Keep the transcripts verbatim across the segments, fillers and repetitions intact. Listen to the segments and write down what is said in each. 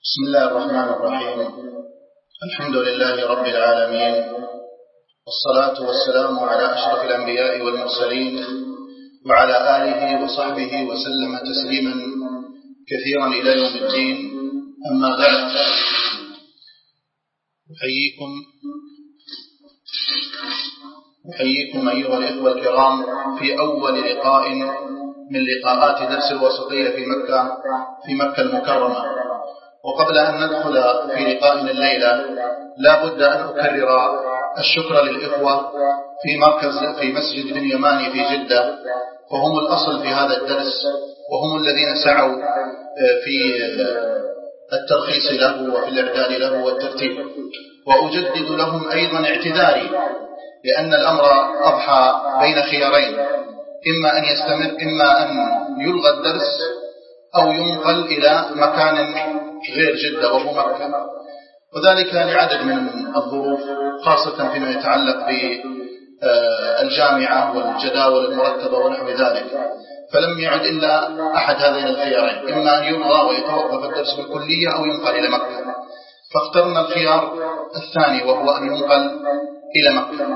بسم الله الرحمن الرحيم. الحمد لله رب العالمين، والصلاة والسلام على أشرف الأنبياء والمرسلين وعلى آله وصحبه وسلم تسليما كثيرا إلى يوم الدين. أما بعد، أحييكم أحييكم أيها الإخوة الكرام في أول لقاء من لقاءات درس الوسطية في مكة في مكة المكرمة. وقبل أن ندخل في لقائنا الليلة لا بد أن أكرر الشكر للإخوة في مركز في مسجد بن يماني في جدة، وهم الأصل في هذا الدرس، وهم الذين سعوا في الترخيص له وفي الإعداد له والترتيب. وأجدد لهم أيضا اعتذاري لأن الأمر أضحى بين خيارين، إما أن يستمر إما أن يلغى الدرس أو ينقل إلى مكان غير جدة وهو مكة، وذلك لعدد من الظروف، خاصة فيما يتعلق بالجامعة والجداول المرتبة ونحو ذلك. فلم يعد إلا أحد هذين الخيارين، إما أن يلغى ويتوقف الدرس بالكلية أو ينقل إلى مكة، فاخترنا الخيار الثاني وهو أن ينقل إلى مكة.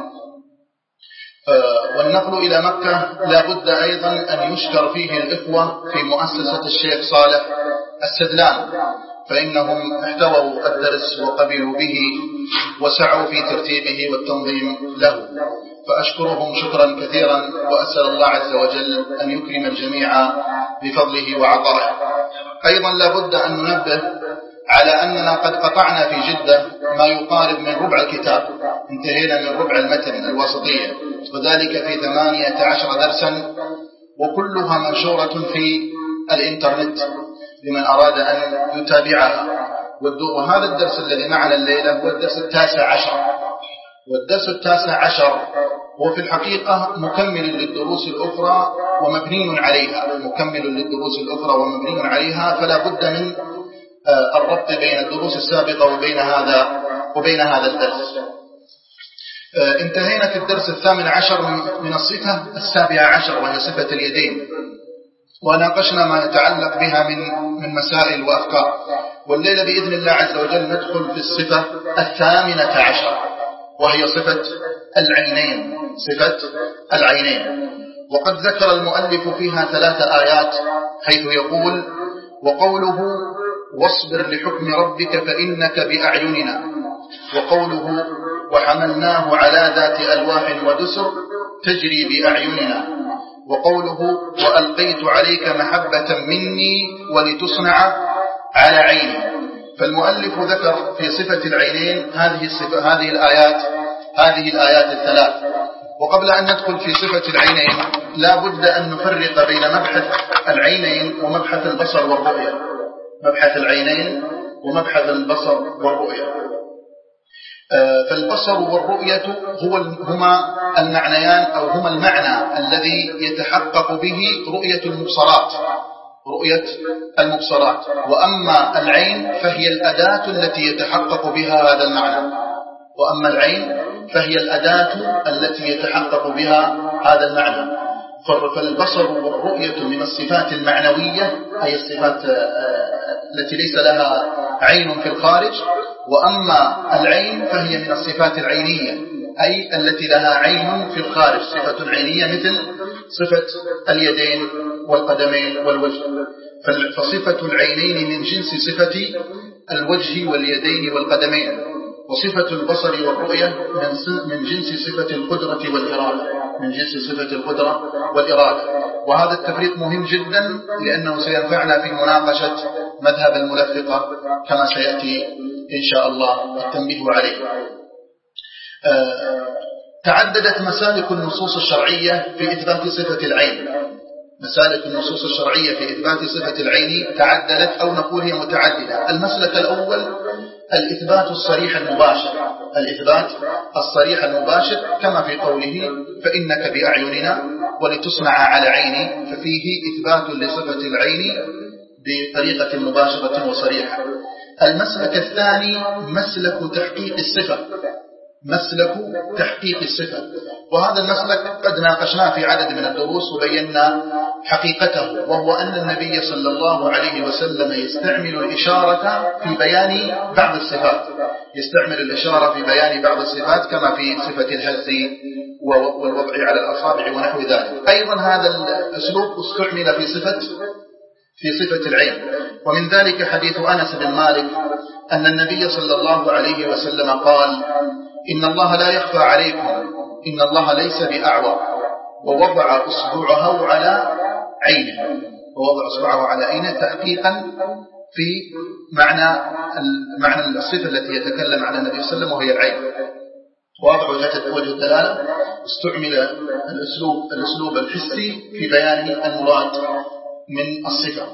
والنقل إلى مكة لا بد أيضا أن يشكر فيه الإخوة في مؤسسة الشيخ صالح السدلان، فإنهم احتووا الدرس وقبلوا به وسعوا في ترتيبه والتنظيم له، فأشكرهم شكرا كثيرا، وأسأل الله عز وجل أن يكرم الجميع بفضله وعطائه. أيضا لا بد أن ننبه على أننا قد قطعنا في جدة ما يقارب من ربع الكتاب، انتهينا من ربع المتن الوسطية، وذلك في ثمانية عشر درسا، وكلها منشورة في الإنترنت لمن أراد أن يتابعها. وهذا الدرس الذي معنا الليلة هو الدرس التاسع عشر، والدرس التاسع عشر هو في الحقيقة مكمل للدروس الأخرى ومبني عليها مكمل للدروس الأخرى ومبني عليها فلا بد من الربط بين الدروس السابقة وبين هذا وبين هذا الدرس. انتهينا في الدرس الثامن عشر من الصفة السابعة عشر، وهي صفة اليدين، وناقشنا ما يتعلق بها من من مسائل وأفكار. والليلة بإذن الله عز وجل ندخل في الصفة الثامنة عشر، وهي صفة العينين صفة العينين. وقد ذكر المؤلف فيها ثلاث آيات، حيث يقول: وقوله واصبر لحكم ربك فإنك بأعيننا، وقوله وحملناه على ذات ألواح ودسر تجري بأعيننا، وقوله وألقيت عليك محبة مني ولتصنع على عيني. فالمؤلف ذكر في صفة العينين هذه الصفة هذه الآيات هذه الآيات الثلاث. وقبل أن ندخل في صفة العينين لا بد أن نفرق بين مبحث العينين ومبحث البصر والرؤية مبحث العينين ومبحث البصر والرؤية. فالبصر والرؤية هو هما المعنيان أو هما المعنى الذي يتحقق به رؤية المبصرات رؤية المبصرات وأما العين فهي الأداة التي يتحقق بها هذا المعنى وأما العين فهي الأداة التي يتحقق بها هذا المعنى. فالبصر والرؤية من الصفات المعنوية، أي الصفات التي ليس لها عين في الخارج، وأما العين فهي من الصفات العينية، أي التي لها عين في الخارج، صفة عينية مثل صفة اليدين والقدمين والوجه. فصفة العينين من جنس صفة الوجه واليدين والقدمين، وصفة البصر والرؤية من جنس صفة القدرة والإرادة من جنس صفة القدرة والإرادة. وهذا التفريق مهم جدا لأنه سينفعنا في مناقشة مذهب الملفقة كما سيأتي إن شاء الله التنبيه عليه. آه تعددت مسالك النصوص الشرعية في إثبات صفة العين مسالك النصوص الشرعية في إثبات صفة العين تعددت، أو نقول هي متعددة. المسلك الأول الإثبات الصريح المباشر الإثبات الصريح المباشر كما في قوله فإنك بأعيننا ولتصنع على عيني، ففيه إثبات لصفة العين بطريقة مباشرة وصريحة. المسلك الثاني مسلك تحقيق الصفة مسلك تحقيق الصفة وهذا المسلك قد ناقشناه في عدد من الدروس وبينا حقيقته، وهو أن النبي صلى الله عليه وسلم يستعمل الإشارة في بيان بعض الصفات، يستعمل الإشارة في بيان بعض الصفات كما في صفة الهز والوضع على الأصابع ونحو ذلك. أيضا هذا الأسلوب استعمل في صفة في صفة العين، ومن ذلك حديث أنس بن مالك أن النبي صلى الله عليه وسلم قال: إن الله لا يخفى عليكم، إن الله ليس بأعور، ووضع أصبعه على عينه، ووضع أصبعه على عينه تحقيقا في معنى معنى الصفة التي يتكلم عنها النبي صلى الله عليه وسلم وهي العين. واضح وجه الدلالة. استعمل الأسلوب الأسلوب الحسي في بيان المراد من الصفة.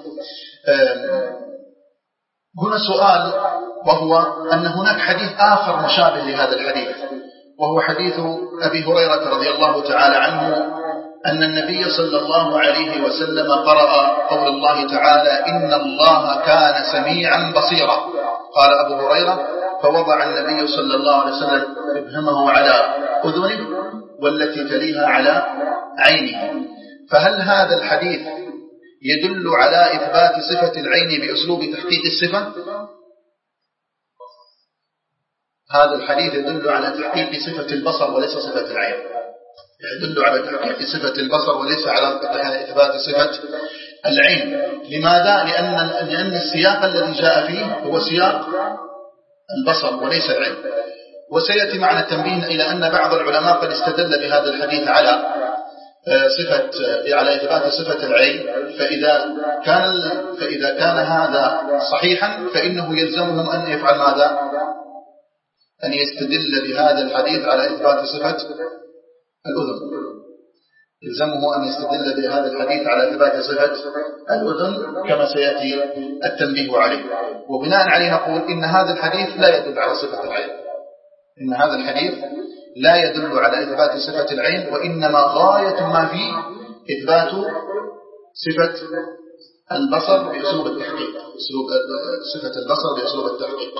هنا سؤال، وهو أن هناك حديث آخر مشابه لهذا الحديث، وهو حديث أبي هريرة رضي الله تعالى عنه أن النبي صلى الله عليه وسلم قرأ قول الله تعالى: إن الله كان سميعا بصيرا. قال أبو هريرة: فوضع النبي صلى الله عليه وسلم إبهامه على أذنه والتي تليها على عينه. فهل هذا الحديث يدل على إثبات صفة العين بأسلوب تحقيق الصفة؟ هذا الحديث يدل على تحقيق صفة البصر وليس صفة العين، يدل على تحقيق صفة البصر وليس على إثبات صفة العين. لماذا؟ لأن لأن السياق الذي جاء فيه هو سياق البصر وليس العين. وسيأتي معنا التنبيه إلى أن بعض العلماء قد استدل بهذا الحديث على صفة على إثبات صفة العين، فإذا كان فإذا كان هذا صحيحا فإنه يلزمهم أن يفعل ماذا؟ أن يستدل بهذا الحديث على إثبات صفة الأذن. يلزمه أن يستدل بهذا الحديث على إثبات صفة الأذن كما سيأتي التنبيه عليه. وبناء عليه نقول إن هذا الحديث لا يدل على صفة العين، إن هذا الحديث لا يدل على إثبات صفة العين، وإنما غاية ما فيه إثبات صفة البصر بأسلوب التحقيق، صفة البصر بأسلوب التحقيق.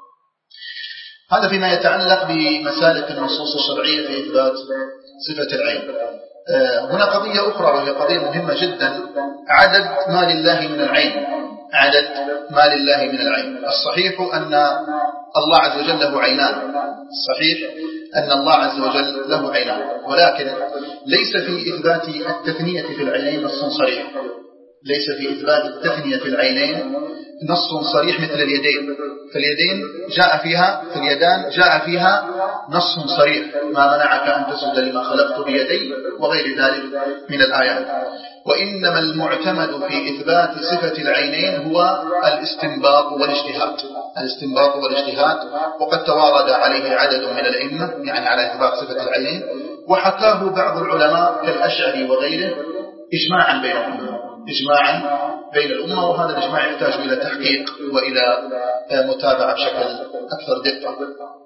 هذا فيما يتعلق بمسالك النصوص الشرعية في إثبات صفة العين. هنا قضية أخرى وهي قضية مهمة جدا: عدد ما لله من العين، عدد ما لله من العين. الصحيح أن الله عز وجل له عينان، الصحيح أن الله عز وجل له عينان، ولكن ليس في إثبات التثنية في العينين نص صريح، ليس في إثبات التثنية في العينين نص صريح مثل اليدين. فاليدين جاء فيها في اليدان جاء فيها نص صريح: ما منعك أن تسجد لما خلقت بيدي، وغير ذلك من الآيات. وإنما المعتمد في إثبات صفة العينين هو الاستنباط والاجتهاد، الاستنباط والاجتهاد، وقد توارد عليه عدد من الأئمة يعني على إثبات صفة العينين، وحكاه بعض العلماء كالأشعري وغيره إجماعا بين الأمة، إجماعا بين الأمة، وهذا الإجماع يحتاج إلى تحقيق وإلى متابعة بشكل أكثر دقة.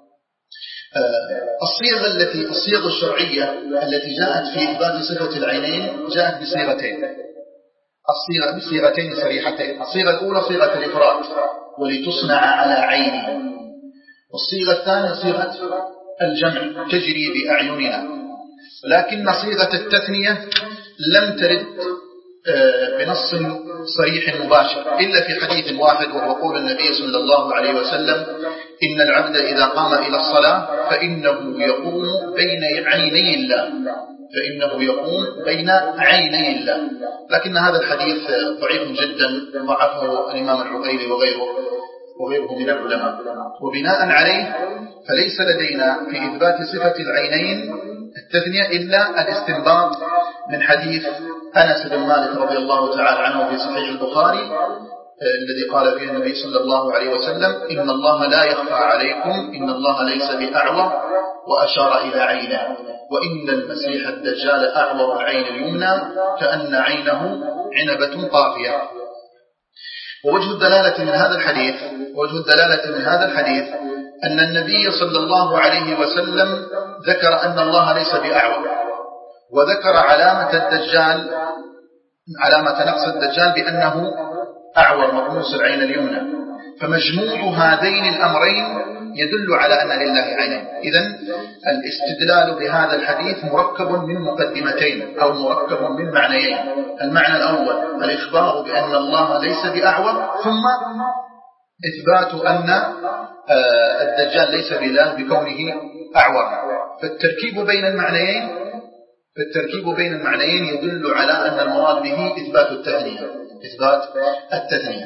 الصيغ التي الصيغ الشرعية التي جاءت في إثبات صفة العينين جاءت بصيغتين، الصيغة بصيغتين صريحتين. الصيغة الأولى صيغة الإفراد: ولتصنع على عيني، والصيغة الثانية صيغة الجمع: تجري بأعيننا. لكن صيغة التثنية لم ترد بنص صريح مباشر إلا في حديث واحد، وهو قول النبي صلى الله عليه وسلم: إن العبد إذا قام إلى الصلاة فإنه يقوم بين عيني الله، فإنه يقوم بين عيني الله. لكن هذا الحديث ضعيف جدا، ضعفه الإمام العقيلي وغيره وغيره من العلماء. وبناء عليه فليس لدينا في إثبات صفة العينين التثنية إلا الاستنباط من حديث أنس بن مالك رضي الله تعالى عنه في صحيح البخاري الذي قال فيه النبي صلى الله عليه وسلم: إن الله لا يخفى عليكم، إن الله ليس بأعور، وأشار إلى عينه، وإن المسيح الدجال أعور العين اليمنى كأن عينه عنبة طافية. ووجه الدلالة من هذا الحديث وجه الدلالة من هذا الحديث أن النبي صلى الله عليه وسلم ذكر أن الله ليس بأعور، وذكر علامة الدجال، علامة نقص الدجال بأنه أعور مطموس العين اليمنى. فمجموع هذين الأمرين يدل على أن لله عينين. إذن الاستدلال بهذا الحديث مركب من مقدمتين أو مركب من معنيين. المعنى الأول الإخبار بأن الله ليس بأعور، ثم إثبات أن الدجال ليس بإله بكونه أعور. فالتركيب بين المعنيين فالتركيب بين المعنيين يدل على أن المراد به إثبات التثنية إثبات التثنية.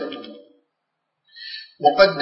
وقد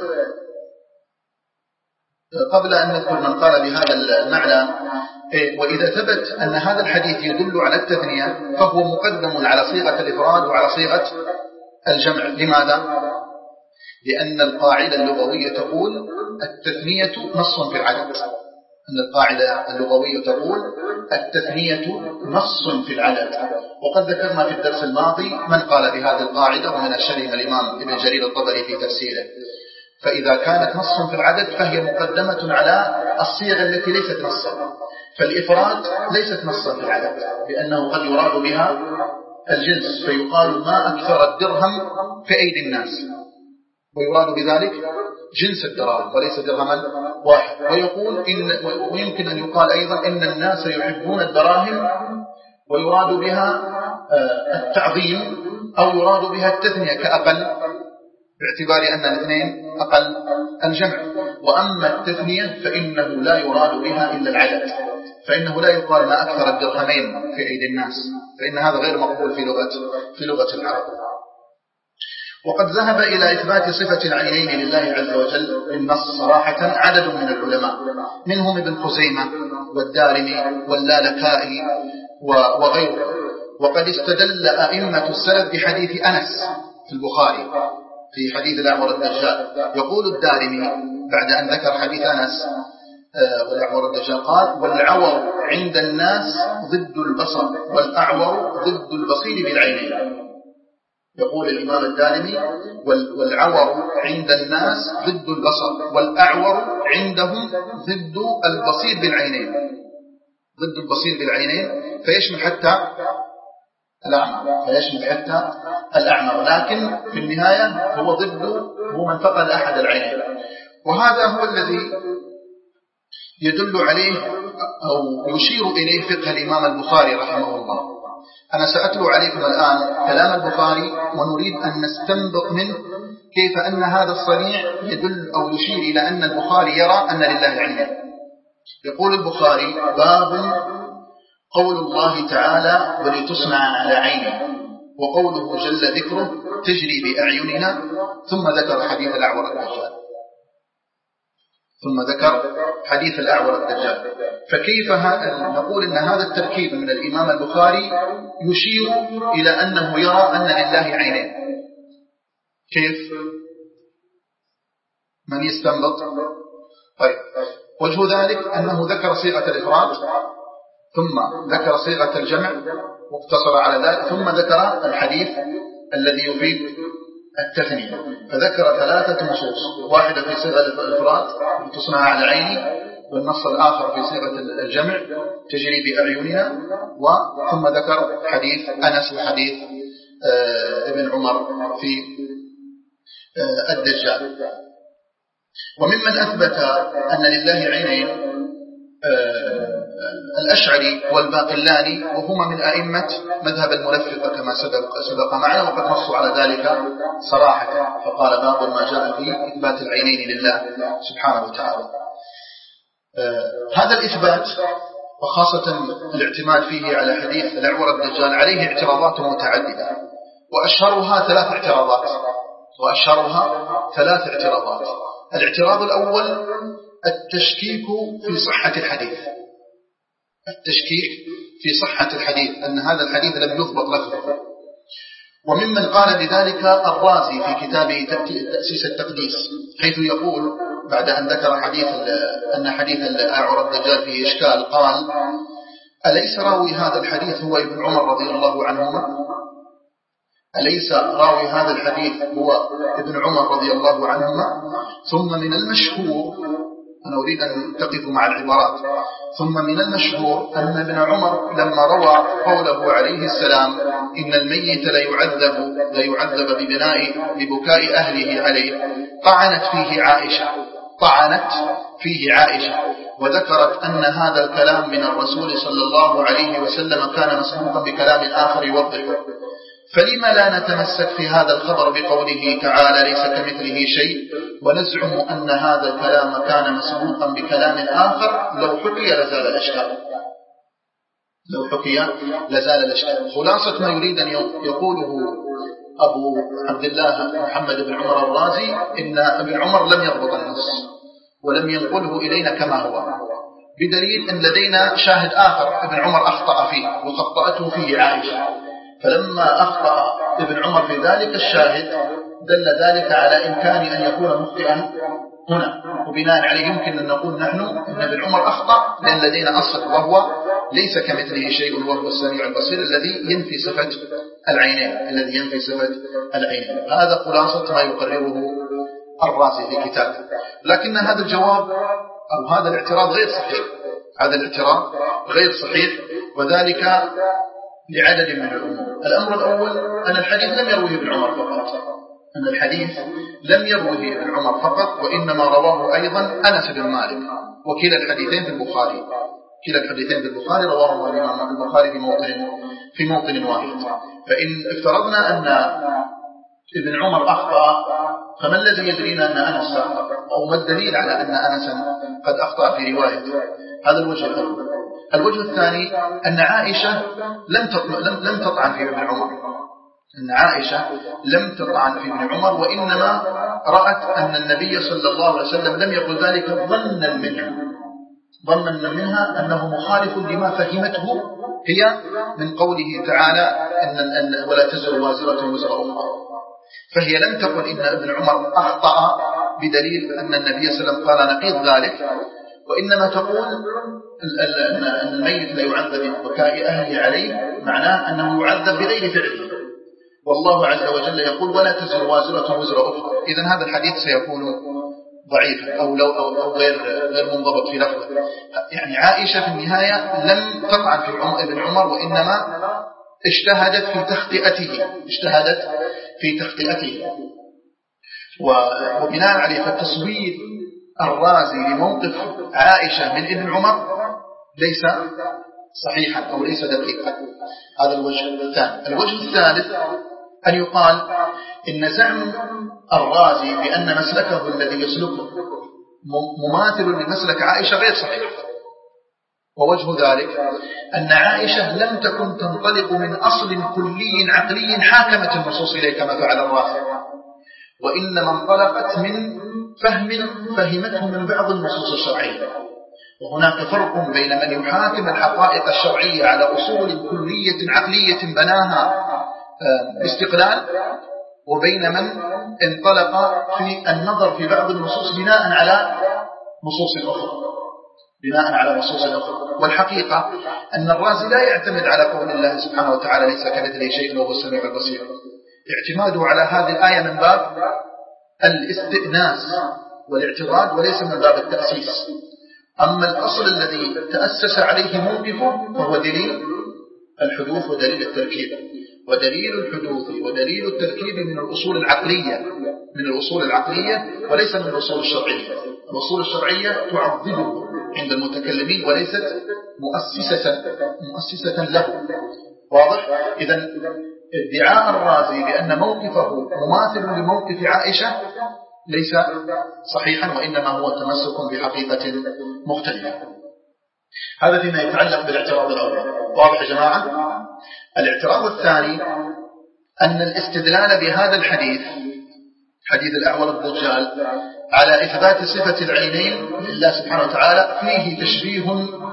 قبل أن نذكر من قال بهذا المعنى، وإذا ثبت أن هذا الحديث يدل على التثنية فهو مقدم على صيغة الإفراد وعلى صيغة الجمع. لماذا؟ لأن القاعدة اللغوية تقول التثنية نص في العدد. أن القاعدة اللغوية تقول التثنية نص في العدد. وقد ذكرنا في الدرس الماضي من قال بهذه القاعدة، ومن أشهرهم الإمام ابن جرير الطبري في تفسيره. فإذا كانت نص في العدد فهي مقدمة على الصيغ التي ليست نصا. فالإفراد ليست نصا في العدد، لأنه قد يراد بها الجنس، فيقال ما أكثر الدرهم في أيدي الناس، ويراد بذلك جنس الدراهم وليس درهما واحد. ويقول إن ويمكن أن يقال أيضا إن الناس يحبون الدراهم، ويراد بها التعظيم، أو يراد بها التثنية كأقل، باعتبار أن الاثنين أقل الجمع. وأما التثنية فإنه لا يراد بها إلا العدد، فإنه لا يقال ما أكثر الدرهمين في أيدي الناس، فإن هذا غير مقبول في لغة في لغة العرب. وقد ذهب إلى إثبات صفة العينين لله عز وجل بالنص صراحة عدد من العلماء، منهم ابن خزيمة والدارمي واللالكائي وغيره. وقد استدل أئمة السلف بحديث أنس في البخاري في حديث الأعور الدجال. يقول الدارمي بعد أن ذكر حديث أنس والأعور الدجال قال: والعور عند الناس ضد البصر، والأعور ضد البصير بالعينين. يقول الإمام الدارمي: والعور عند الناس ضد البصر، والأعور عندهم ضد البصير بالعينين. ضد البصير بالعينين فيشمل حتى الأعمى فيشمل حتى الأعمى لكن في النهاية هو ضد هو من فقد أحد العينين. وهذا هو الذي يدل عليه أو يشير إليه فقه الإمام البخاري رحمه الله. أنا سأتلو عليكم الآن كلام البخاري، ونريد أن نستنبط منه كيف أن هذا الصنيع يدل أو يشير إلى أن البخاري يرى أن لله عينين. يقول البخاري: باب قول الله تعالى: ولتصنع على عيني، وقوله جل ذكره: تجري بأعيننا. ثم ذكر حديث الأعور الدجال ثم ذكر حديث الأعور الدجال فكيف نقول أن هذا التركيب من الإمام البخاري يشير إلى أنه يرى أن لله عينين؟ كيف؟ من يستنبط؟ طيب، وجه ذلك أنه ذكر صيغة الإفراد، ثم ذكر صيغة الجمع واقتصر على ذلك، ثم ذكر الحديث الذي يفيد التثنية، فذكر ثلاثة نصوص: واحدة في صيغة الإفراد تصنع على عيني، والنص الآخر في صيغة الجمع تجري بأعيننا، وثم ذكر حديث أنس وحديث ابن عمر في الدجال. وممن أثبت أن لله عينين الأشعري والباقلاني، وهما من أئمة مذهب المنفقة كما سبق, سبق معنا، وقد نصوا على ذلك صراحة، فقال: باب ما جاء في إثبات العينين لله سبحانه وتعالى. آه هذا الإثبات وخاصة الاعتماد فيه على حديث الأعور الدجال عليه اعتراضات متعددة، وأشهرها ثلاث اعتراضات وأشهرها ثلاث اعتراضات. الاعتراض الأول التشكيك في صحة الحديث التشكيك في صحة الحديث أن هذا الحديث لم يضبط لفظه. وممن قال بذلك الرازي في كتابه تأسيس التقديس، حيث يقول بعد أن ذكر حديث أن حديث الأعور الدجال فيه إشكال قال: أليس راوي هذا الحديث هو ابن عمر رضي الله عنهما؟ أليس راوي هذا الحديث هو ابن عمر رضي الله عنهما؟ ثم من المشهور، أنا أريد أن تقف مع العبارات، ثم من المشهور أن ابن عمر لما روى قوله عليه السلام: إن الميت لا يعذب ببناء ببكاء أهله عليه، طعنت فيه عائشة طعنت فيه عائشة وذكرت أن هذا الكلام من الرسول صلى الله عليه وسلم كان مسبوقا بكلام آخر يوضحه، فلما لا نتمسك في هذا الخبر بقوله تعالى ليس كمثله شيء ونزعم أن هذا الكلام كان مسبوقا بكلام آخر؟ لو حكي لزال الأشكال، لو حكي لزال الأشكال. خلاصة ما يريد أن يقوله أبو عبد الله محمد بن عمر الرازي إن ابن عمر لم يربط النص ولم ينقله إلينا كما هو، بدليل أن لدينا شاهد آخر ابن عمر أخطأ فيه وخطأته فيه عائشة، فلما أخطأ ابن عمر في ذلك الشاهد دل ذلك على إمكان أن يكون مخطئا هنا، وبناء عليه يمكن أن نقول نحن أن ابن عمر أخطأ لأن لدينا أصل وهو ليس كمثله شيء وهو السميع البصير الذي ينفي صفة العينين الذي ينفي صفة العينين. هذا خلاصة ما يقرره الرازي في كتابه. لكن هذا الجواب أو هذا الاعتراض غير صحيح، هذا الاعتراض غير صحيح، وذلك لعدد من الأمور. الأمر الأول أن الحديث لم يروه ابن عمر فقط، أن الحديث لم يروه ابن عمر فقط، وإنما رواه أيضا أنس بن مالك، وكلا الحديثين في البخاري، كلا الحديثين في البخاري رواه الإمام البخاري في موطن في موطن واحد. فإن افترضنا أن ابن عمر أخطأ، فما الذي يدرينا أن أنس أخطأ؟ أو ما الدليل على أن أنس قد أخطأ في روايته؟ هذا الوجه الأول. الوجه الثاني أن عائشة لم لم لم تطعن في ابن عمر، أن عائشة لم تطعن في ابن عمر، وإنما رأت أن النبي صلى الله عليه وسلم لم يقل ذلك ظنا منها، ظنا منها أنه مخالف لما فهمته هي من قوله تعالى أن ولا تزر وازرة وزر أخرى، فهي لم تقل إن ابن عمر أخطأ بدليل أن النبي صلى الله عليه وسلم قال نقيض ذلك، وإنما تقول أن الميت لا يعذب ببكاء أهله عليه، معناه أنه يعذب بغير فعله، والله عز وجل يقول ولا تزر وازرة وزر أخرى. إذن هذا الحديث سيكون ضعيفا أو لو أو أو غير غير منضبط في لفظه. يعني عائشة في النهاية لم تطعن في ابن عمر، وإنما اجتهدت في تخطئته، اجتهدت في تخطئته وبناء عليه فالتصوير الرازي لموقف عائشة من ابن عمر ليس صحيحا أو ليس دقيقا. هذا الوجه الثاني. الوجه الثالث أن يقال إن زعم الرازي بأن مسلكه الذي يسلكه مماثل لمسلك عائشة غير صحيح، ووجه ذلك أن عائشة لم تكن تنطلق من أصل كلي عقلي حاكمة النصوص إليه كما فعل الرازي، وإنما انطلقت من فهم فهمته من بعض النصوص الشرعية. وهناك فرق بين من يحاكم الحقائق الشرعية على أصول كلية عقلية بناها باستقلال، وبين من انطلق في النظر في بعض النصوص بناء على نصوص أخرى بناء على نصوص أخرى. والحقيقة أن الرازي لا يعتمد على قول الله سبحانه وتعالى ليس كمثله شيء وهو السميع البصير، اعتماده على هذه الآية من باب الاستئناس والاعتراض وليس من باب التأسيس. أما الأصل الذي تأسس عليه موقفه فهو دليل الحدوث ودليل التركيب، ودليل الحدوث ودليل التركيب من الأصول العقلية من الأصول العقلية وليس من الأصول الشرعية. الأصول الشرعية تعظمه عند المتكلمين وليست مؤسسة مؤسسة له. واضح؟ إذن ادعاء الرازي بأن موقفه مماثل لموقف عائشة ليس صحيحا، وإنما هو تمسك بحقيقة مختلفة. هذا فيما يتعلق بالاعتراض الأول. واضح يا جماعة؟ الاعتراض الثاني أن الاستدلال بهذا الحديث حديث الأعور الدجال على إثبات صفة العينين لله سبحانه وتعالى فيه تشبيه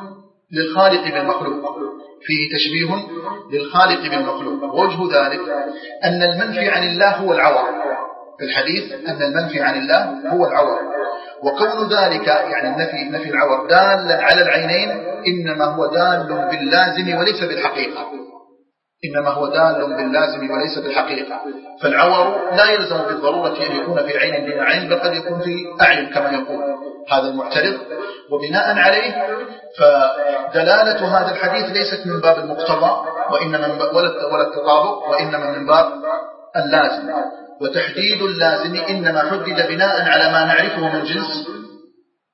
للخالق بالمخلوق فيه تشبيه للخالق بالمخلوق. ووجه ذلك أن المنفي عن الله هو العور في الحديث، أن المنفي عن الله هو العور، وكون ذلك يعني النفي نفي العور دالا على العينين إنما هو دال باللازم وليس بالحقيقة إنما هو دال باللازم وليس بالحقيقة. فالعور لا يلزم بالضرورة أن يكون في عين دون عين، بل قد يكون في أعين كما يقول هذا المعترض. وبناء عليه فدلالة هذا الحديث ليست من باب المقتضى وإنما من باب ولا التطابق، وإنما من باب اللازم. وتحديد اللازم إنما حدد بناء على ما نعرفه من جنس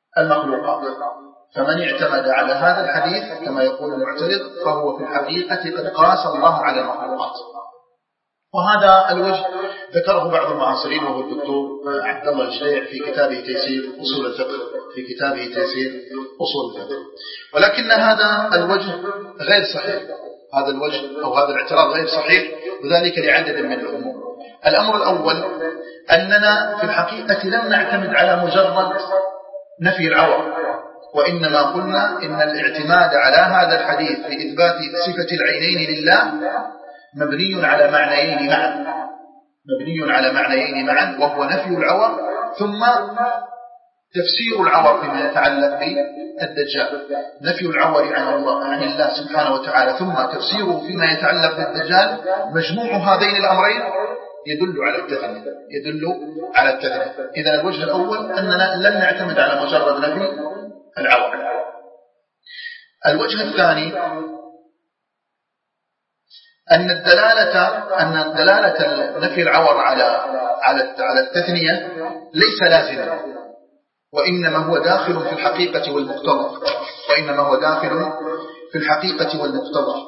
المخلوقات. فمن اعتمد على هذا الحديث كما يقول المعترض فهو في الحقيقة قد قاس الله على المخلوقات. وهذا الوجه ذكره بعض المعاصرين وهو الدكتور عبد الله الجليع في كتابه تيسير أصول الفقه في كتابه تيسير أصول الفقه. ولكن هذا الوجه غير صحيح، هذا الوجه أو هذا الاعتراض غير صحيح، وذلك لعدد من الأمور. الأمر الأول أننا في الحقيقة لم نعتمد على مجرد نفي العور، وإنما قلنا إن الاعتماد على هذا الحديث في إثبات صفة العينين لله مبني على معنيين معا مبني على معنيين معا وهو نفي العور ثم تفسير العور فيما يتعلق بالدجال. نفي العور عن الله عن الله سبحانه وتعالى ثم تفسيره فيما يتعلق بالدجال، مجموع هذين الأمرين يدل على التثنية يدل على التثنية. إذا الوجه الأول أننا لن نعتمد على مجرد نفي العور. الوجه الثاني أن الدلالة أن دلالة نفي العور على على على التثنية ليس لازما، وإنما هو داخل في الحقيقة والمقتضى وإنما هو داخل في الحقيقة والمقتضى.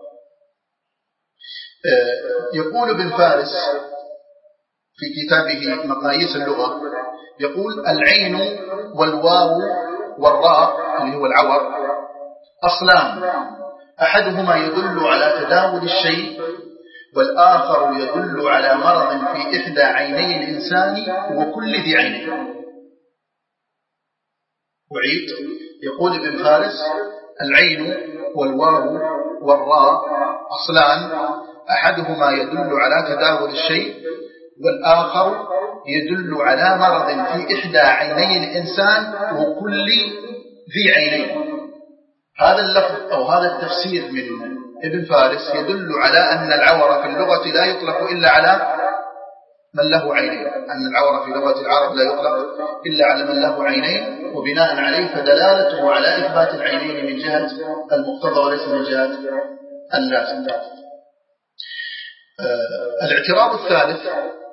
يقول ابن فارس في كتابه مقاييس اللغة، يقول العين والواو والراء اللي هو العور أصلان، أحدهما يدل على تداول الشيء والآخر يدل على مرض في إحدى عيني الإنسان وكل ذي عينين. وعيد يقول ابن فارس العين والواو والراء أصلان، أحدهما يدل على تداول الشيء والآخر يدل على مرض في إحدى عيني الإنسان وكل ذي عينين. هذا اللفظ أو هذا التفسير من ابن فارس يدل على أن العور في اللغة لا يطلق إلا على من له عينين، أن العور في لغة العرب لا يطلق إلا على من له عينين، وبناء عليه فدلالته على إثبات العينين من جهة المقتضى وليس من جهة اللازم. آه الاعتراض الثالث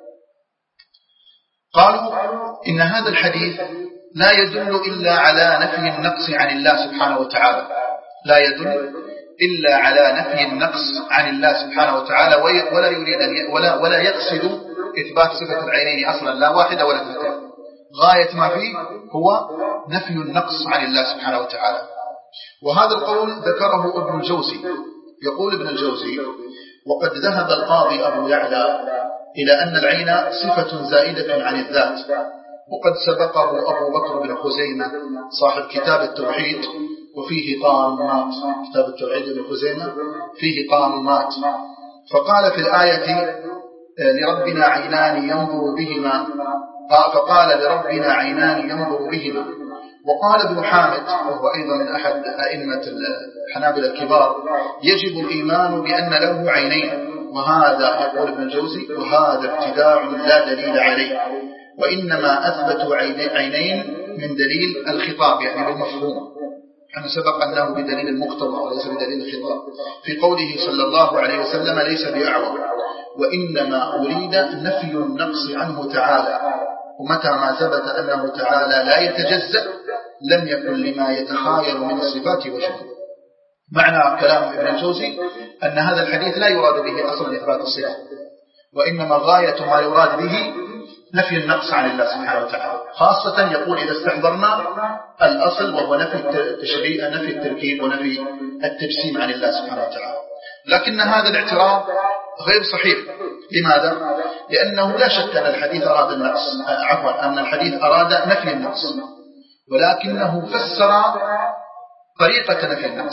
قالوا إن هذا الحديث لا يدل إلا على نفي النقص عن الله سبحانه وتعالى لا يدل إلا على نفي النقص عن الله سبحانه وتعالى ولا يريد أن ولا ولا يقصد إثبات صفة العينين أصلا لا واحدة ولا اثنتين، غاية ما فيه هو نفي النقص عن الله سبحانه وتعالى. وهذا القول ذكره ابن الجوزي. يقول ابن الجوزي وقد ذهب القاضي أبو يعلى إلى أن العين صفة زائدة عن الذات، وقد سبقه أبو بكر بن خزيمة صاحب كتاب التوحيد وفيه طامات، كتاب التوحيد بن خزيمة فيه طامات، فقال في الآية لربنا عينان ينظر بهما فقال لربنا عينان ينظر بهما. وقال ابن حامد وهو أيضا من أحد أئمة الحنابلة الكبار يجب الإيمان بأن له عينين، وهذا يقول ابن الجوزي وهذا ابتداع لا دليل عليه، وإنما أثبتوا عينين من دليل الخطاب يعني بالمفهوم، كما سبق أنه بدليل المقتضى وليس بدليل الخطاب في قوله صلى الله عليه وسلم ليس بأعور، وإنما أريد نفي النقص عنه تعالى، ومتى ما ثبت أنه تعالى لا يتجزأ لم يكن لما يتخايل من الصفات وجهه. معنى كلام ابن الجوزي أن هذا الحديث لا يراد به أصلا إثبات الصفات، وإنما غاية ما يراد به نفي النقص عن الله سبحانه وتعالى، خاصة يقول إذا استحضرنا الأصل وهو نفي التشبيه نفي التركيب ونفي التجسيم عن الله سبحانه وتعالى. لكن هذا الاعتراض غير صحيح. لماذا؟ لأنه لا شك أن الحديث أراد النقص عفوا أن الحديث أراد نفي النقص، ولكنه فسر طريقة نفي النقص.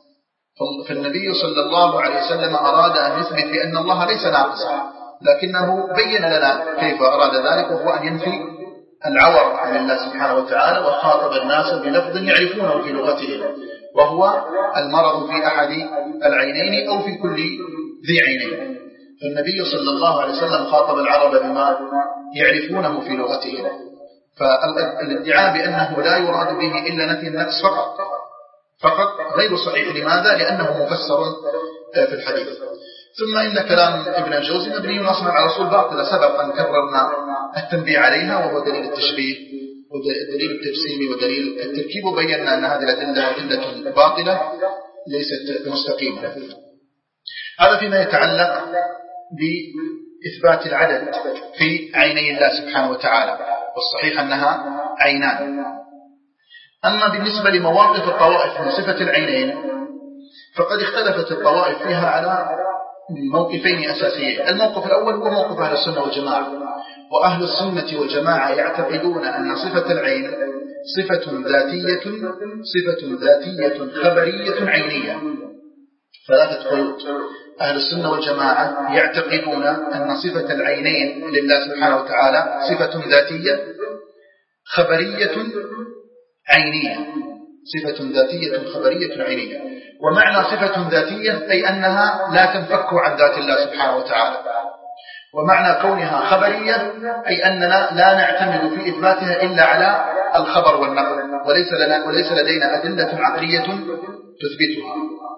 فالنبي صلى الله عليه وسلم أراد أن يثبت بأن الله ليس ناقصا، لكنه بين لنا كيف أراد ذلك، وهو أن ينفي العور عن الله سبحانه وتعالى، وخاطب الناس بلفظ يعرفونه في لغتهم وهو المرض في أحد العينين أو في كل ذي عينين. فالنبي صلى الله عليه وسلم خاطب العرب بما يعرفونه في لغتهم، فالادعاء بأنه لا يراد به إلا نفي النقص فقط فقط غير صحيح. لماذا؟ لأنه مفسر في الحديث. ثم إن كلام ابن الجوزي مبني أصلا على أصول باطلة سبق أن كررنا التنبيه عليها، وهو دليل التشبيه ودليل التجسيم ودليل التركيب، وبينا أن هذه الأدلة أدلة باطلة ليست مستقيمة. هذا فيما يتعلق بإثبات العدد في عيني الله سبحانه وتعالى، والصحيح أنها عينان. أما بالنسبة لمواقف الطوائف من صفة العينين فقد اختلفت الطوائف فيها على موقفين أساسيين. الموقف الأول هو موقف أهل السنة والجماعة، وأهل السنة والجماعة يعتقدون أن صفة العين صفة ذاتية صفة ذاتية خبرية عينية. ثلاثة قيود. أهل السنة والجماعة يعتقدون أن صفة العينين لله سبحانه وتعالى صفة ذاتية خبرية عينية، صفة ذاتية خبرية عينية. ومعنى صفة ذاتية أي أنها لا تنفك عن ذات الله سبحانه وتعالى، ومعنى كونها خبرية أي أننا لا نعتمد في إثباتها إلا على الخبر والنقل، وليس لنا وليس لدينا أدلة عقلية تثبتها.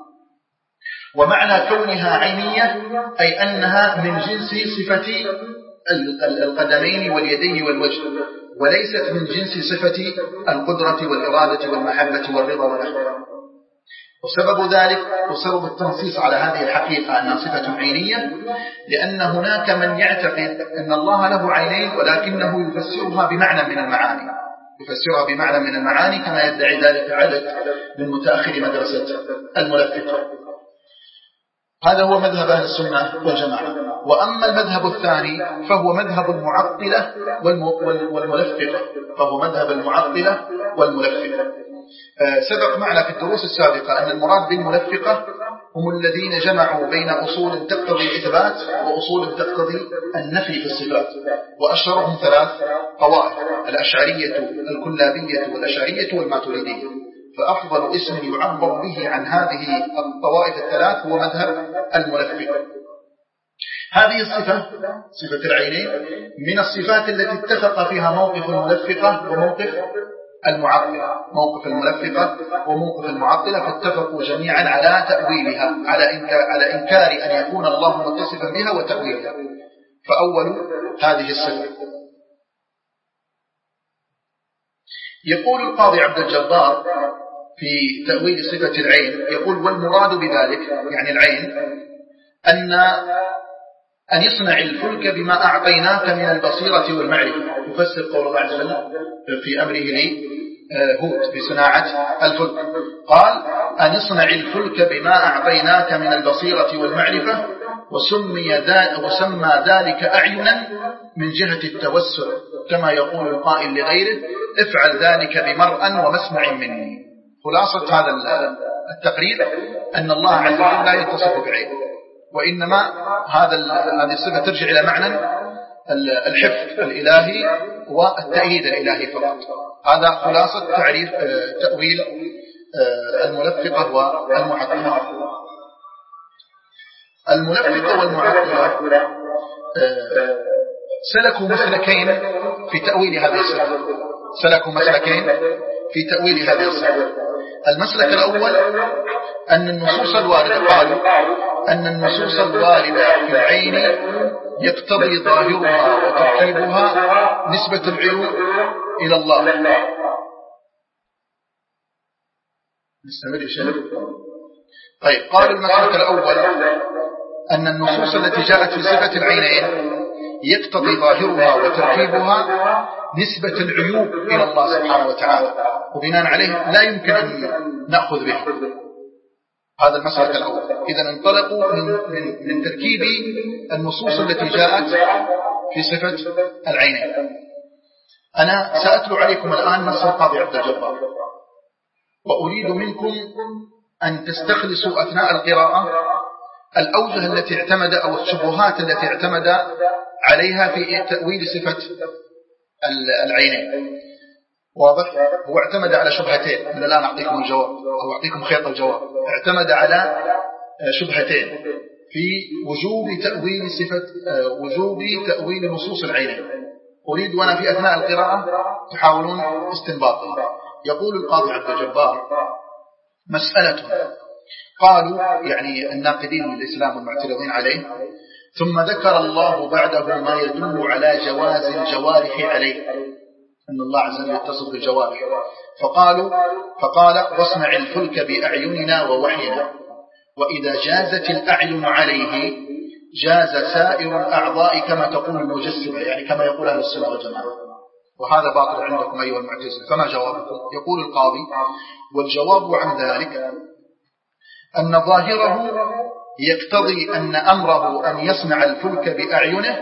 ومعنى كونها عينية أي أنها من جنس صفة القدمين واليدين والوجه، وليست من جنس صفة القدرة والإرادة والمحبة والرضا والأخبار. وسبب ذلك وسبب التنصيص على هذه الحقيقة أنها صفة عينية لأن هناك من يعتقد أن الله له عينين ولكنه يفسرها بمعنى من المعاني يفسرها بمعنى من المعاني كما يدعي ذلك عدد من متأخر مدرسة الملفقة. هذا هو مذهب أهل السنة والجماعة. وأما المذهب الثاني فهو مذهب المعطلة والملفقة فهو مذهب المعطلة والملفقة. سبق معنا في الدروس السابقة أن المراد بالملفقة هم الذين جمعوا بين أصول تقتضي الإثبات وأصول تقتضي النفي في الصفات، وأشهرهم ثلاث طوائف: الأشعرية الكلابية والأشعرية والماتريدية. فأفضل اسم يعبر به عن هذه الطوائف الثلاث هو مذهب الملفقة. هذه الصفة صفة العينين من الصفات التي اتفق فيها موقف الملفقة وموقف المعطلة موقف الملفقة وموقف المعطلة فاتفقوا جميعا على تأويلها على إنكار, على إنكار أن يكون الله متصفا بها وتأويلها. فأول هذه الصفة يقول القاضي عبد الجبار في تأويل صفة العين، يقول: والمراد بذلك يعني العين أن أن يصنع الفلك بما أعطيناك من البصيرة والمعرفة. يفسر قول الله عز وجل في أمره لي هود بصناعة الفلك، قال: أن يصنع الفلك بما أعطيناك من البصيرة والمعرفة، وسمي وسمى ذلك أعينا من جهة التوسع، كما يقول القائل لغيره: افعل ذلك بمرأ ومسمع مني. خلاصة هذا التقرير أن الله عز وجل لا يتصف بعين، وإنما هذا هذه الصفة ترجع إلى معنى الحفظ الإلهي والتأييد الإلهي فقط. هذا خلاصة تعريف تأويل الملفقة والمعطلة. الملفقة والمعطلة سلكوا مسلكين في تأويل هذه الصفة سلكوا مسلكين في تأويل هذه الصفة. المسلك الأول أن النصوص الواردة قالوا أن النصوص الواردة في العين يقتضي ظاهرها وتركيبها نسبة العيون إلى الله. نستمر شيء. طيب، قال المسلك الأول أن النصوص التي جاءت في صفة العينين يقتضي ظاهرها وتركيبها نسبة العيوب إلى الله سبحانه وتعالى، وبناء عليه لا يمكن أن نأخذ به. هذا المسلك الأول. إذا انطلقوا من, من, من تركيب النصوص التي جاءت في صفة العينين. أنا سأتلو عليكم الآن نص القاضي عبد الجبار، وأريد منكم أن تستخلصوا أثناء القراءة الأوجه التي اعتمد أو الشبهات التي اعتمد عليها في تأويل صفة العينين. واضح؟ هو اعتمد على شبهتين. من الآن أعطيكم الجواب أو أعطيكم خيط الجواب. اعتمد على شبهتين في وجوب تأويل صفة وجوب تأويل نصوص العينين. أريد وأنا في أثناء القراءة تحاولون استنباطها. يقول القاضي عبد الجبار: مسألة، قالوا يعني الناقدين للإسلام والمعترضين عليه: ثم ذكر الله بعده ما يدل على جواز الجوارح عليه، أن الله عز وجل يتصف بالجوارح، فقالوا فقال واصنع الفلك بأعيننا ووحينا، وإذا جازت الأعين عليه جاز سائر الأعضاء كما تقول المجسمة، يعني كما يقول أهل السنة والجماعة، وهذا باطل عندكم أيها المعتزلة. فما جوابكم؟ يقول القاضي والجواب عن ذلك أن ظاهره يقتضي أن أمره أن يصنع الفلك بأعينه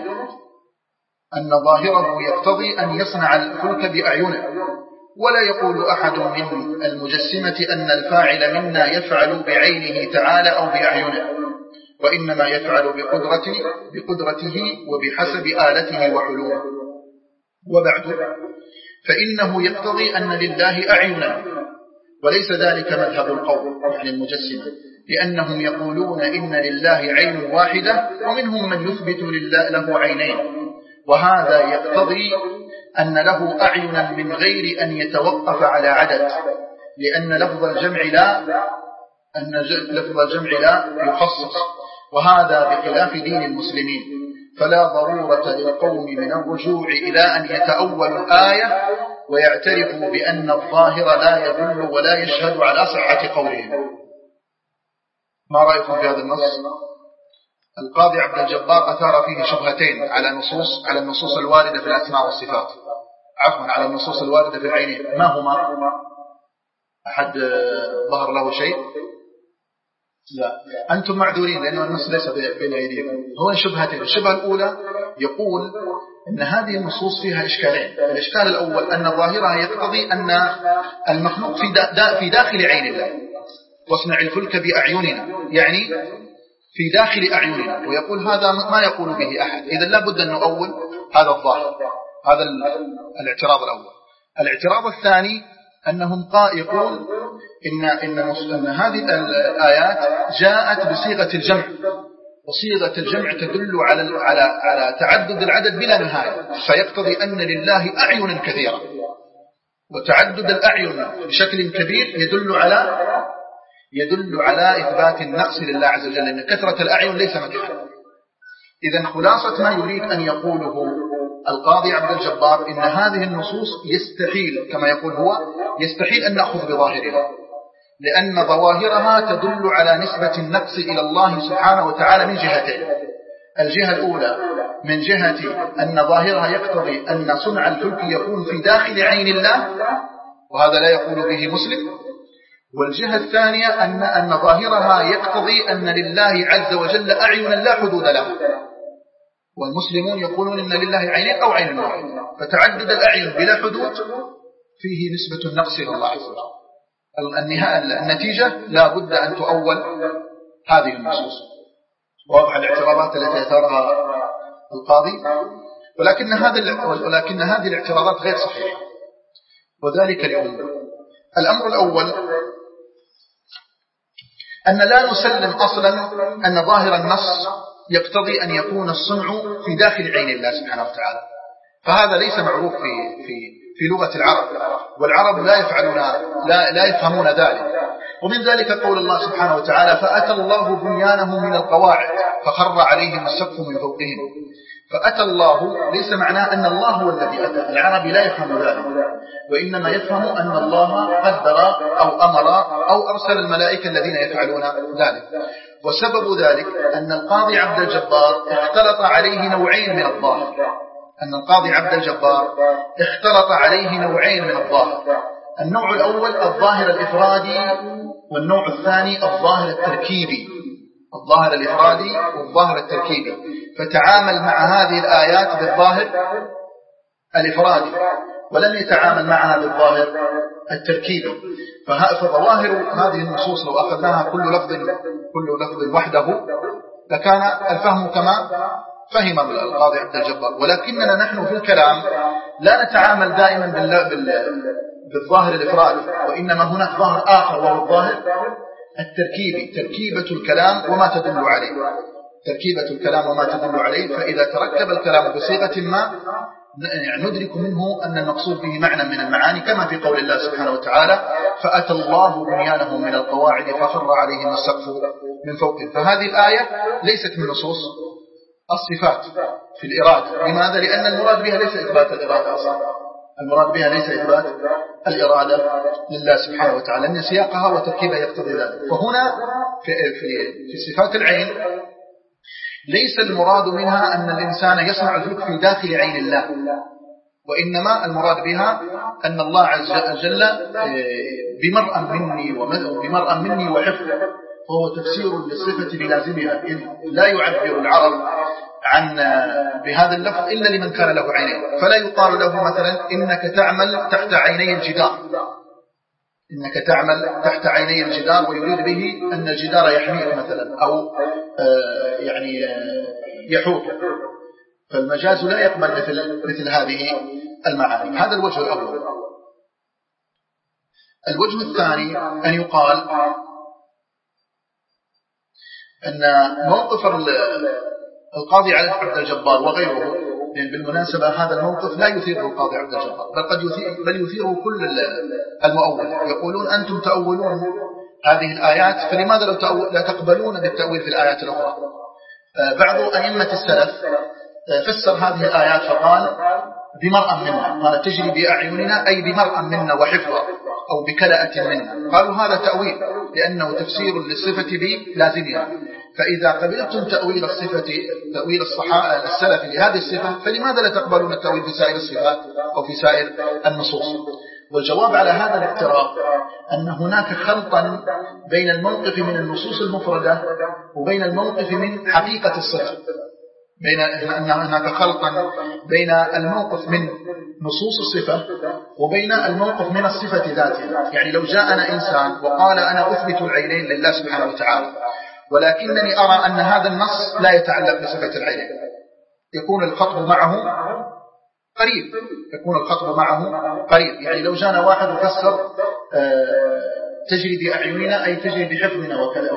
أن ظاهره يقتضي أن يصنع الفلك بأعينه، ولا يقول أحد من المجسمة أن الفاعل منا يفعل بعينه تعالى أو بأعينه، وإنما يفعل بقدرته, بقدرته وبحسب آلته وحلوله. وبعد فإنه يقتضي أن لله أعينا، وليس ذلك مذهب القوم يعني المجسمة، لأنهم يقولون إن لله عين واحدة، ومنهم من يثبت لله له عينين، وهذا يقتضي أن له أعينا من غير أن يتوقف على عدد، لأن لفظ الجمع لا أن لفظ الجمع لا يخصص، وهذا بخلاف دين المسلمين، فلا ضرورة للقوم من الرجوع إلى أن يتأولوا آية ويعترفوا بأن الظاهر لا يدل ولا يشهد على صحة قولهم. ما رأيكم في هذا النص؟ القاضي عبد الجبار أثار فيه شبهتين على نصوص على النصوص الواردة في الأسماء والصفات، عفوا على النصوص الواردة في العينين. ما هما؟ أحد ظهر له شيء؟ لا، أنتم معذورين لأن النص ليس بين أيديكم. هو شبهتين. الشبهة الأولى يقول أن هذه النصوص فيها إشكالين. الإشكال الأول أن ظاهرها يقتضي أن المخلوق في دا في داخل عين الله، واصنع الفلك بأعيننا، يعني في داخل أعيننا، ويقول هذا ما يقول به أحد. إذا لا بد أن نؤول هذا الظاهر. هذا الاعتراض الأول. الاعتراض الثاني أنهم يقول إن, إن, إن هذه الآيات جاءت بصيغة الجمع، وصيغة الجمع تدل على, على, على تعدد العدد بلا نهاية، فيقتضي أن لله أعين كثيرة، وتعدد الأعين بشكل كبير يدل على يدل على إثبات النقص لله عز وجل، لأن كثرة الأعين ليس مدحا. إذن خلاصة ما يريد أن يقوله القاضي عبد الجبار إن هذه النصوص يستحيل كما يقول هو يستحيل أن نأخذ بظاهرها، لأن ظواهرها تدل على نسبة النقص إلى الله سبحانه وتعالى من جهتين. الجهة الأولى من جهة أن ظاهرها يقتضي أن صنع الفلك يكون في داخل عين الله، وهذا لا يقول به مسلم. والجهة الثانية أن, أن ظاهرها يقتضي أن لله عز وجل أعينا لا حدود لها، والمسلمون يقولون إن لله عينين أو عين واحد، فتعدد الأعين بلا حدود فيه نسبة النقص إلى الله عز وجل. النتيجة لا بد أن تؤول هذه النصوص. واضح الاعتراضات التي أثارها القاضي، ولكن هذا ولكن هذه الاعتراضات غير صحيحة، وذلك لأمور. الأمر الأول أن لا نسلم أصلا أن ظاهر النص يقتضي أن يكون الصنع في داخل عين الله سبحانه وتعالى، فهذا ليس معروف في في في لغة العرب، والعرب لا يفعلون لا لا يفهمون ذلك. ومن ذلك قول الله سبحانه وتعالى فأتى الله بنيانهم من القواعد فخر عليهم السقف من فوقهم. فأتى الله ليس معناه أن الله هو الذي أتى، العرب لا يفهم ذلك، وإنما يفهم أن الله قدر أو أمر أو أرسل الملائكة الذين يفعلون ذلك. وسبب ذلك أن القاضي عبد الجبار اختلط عليه نوعين من الظاهر أن القاضي عبد الجبار اختلط عليه نوعين من الظاهر. النوع الأول الظاهر الإفرادي، والنوع الثاني الظاهر التركيبي. الظاهر الإفرادي والظاهر التركيبي، فتعامل مع هذه الآيات بالظاهر الإفرادي ولم يتعامل معها بالظاهر التركيبي. فظواهر هذه النصوص لو أخذناها كل لفظ كل لفظ وحده لكان الفهم كما فهم القاضي عبد الجبار، ولكننا نحن في الكلام لا نتعامل دائما بالظاهر الإفرادي، وإنما هناك ظاهر آخر وهو الظاهر التركيبي، تركيبة الكلام وما تدل عليه تركيبة الكلام وما تدل عليه. فإذا تركب الكلام بصيغة ما ندرك منه أن المقصود به معنى من المعاني، كما في قول الله سبحانه وتعالى فأتى الله بنيانهم من القواعد فخر عليهم السقف من فوقهم. فهذه الآية ليست من نصوص الصفات في الإرادة. لماذا؟ لأن المراد بها ليس إثبات الإرادة أصلا، المراد بها ليس إثبات الإرادة لله سبحانه وتعالى، لأن سياقها وتركيبها يقتضي ذلك. وهنا في, في, في صفات العين ليس المراد منها أن الإنسان يصنع الفلك في داخل عين الله، وإنما المراد بها أن الله عز وجل بمرأ مني وبمرأ مني وحفظ، فهو تفسير للصفة بلازمها، إذ لا يعبر العرب عن بهذا اللفظ إلا لمن كان له عينين. فلا يقال له مثلا إنك تعمل تحت عيني الجدار، إنك تعمل تحت عيني الجدار، ويريد به أن الجدار يحميك مثلا أو يعني يحوط، فالمجاز لا يقبل مثل, مثل هذه المعاني. هذا الوجه الأول. الوجه الثاني أن يقال أن موقف القاضي علي عبد الجبار وغيره، يعني بالمناسبة هذا الموقف لا يثيره القاضي عبد الجبار، بل قد يثير بل يثيره كل المؤول. يقولون أنتم تأولون هذه الآيات، فلماذا لا تقبلون بالتأويل في الآيات الأخرى؟ بعض أئمة السلف فسر هذه الآيات فقال بمرأة منا، قال تجري بأعيننا أي بمرأة منا وحفظة أو بكلأة منا. قالوا هذا تأويل لأنه تفسير للصفة بلازمها، فإذا قبلتم تأويل الصفة تأويل الصحابة السلف لهذه الصفة، فلماذا لا تقبلون التأويل في سائر الصفات أو في سائر النصوص؟ والجواب على هذا الاعتراف أن هناك خلطا بين الموقف من النصوص المفردة وبين الموقف من حقيقة الصفة، بين أن هناك خلطا بين الموقف من نصوص الصفة وبين الموقف من الصفة ذاتها. يعني لو جاءنا إنسان وقال أنا أثبت العينين لله سبحانه وتعالى، ولكنني أرى أن هذا النص لا يتعلق بصفة العينين، يكون الخطب معه قريب، يكون الخطب معه قريب. يعني لو جاءنا واحد وفسر تجري بأعيننا أي تجري بحفظنا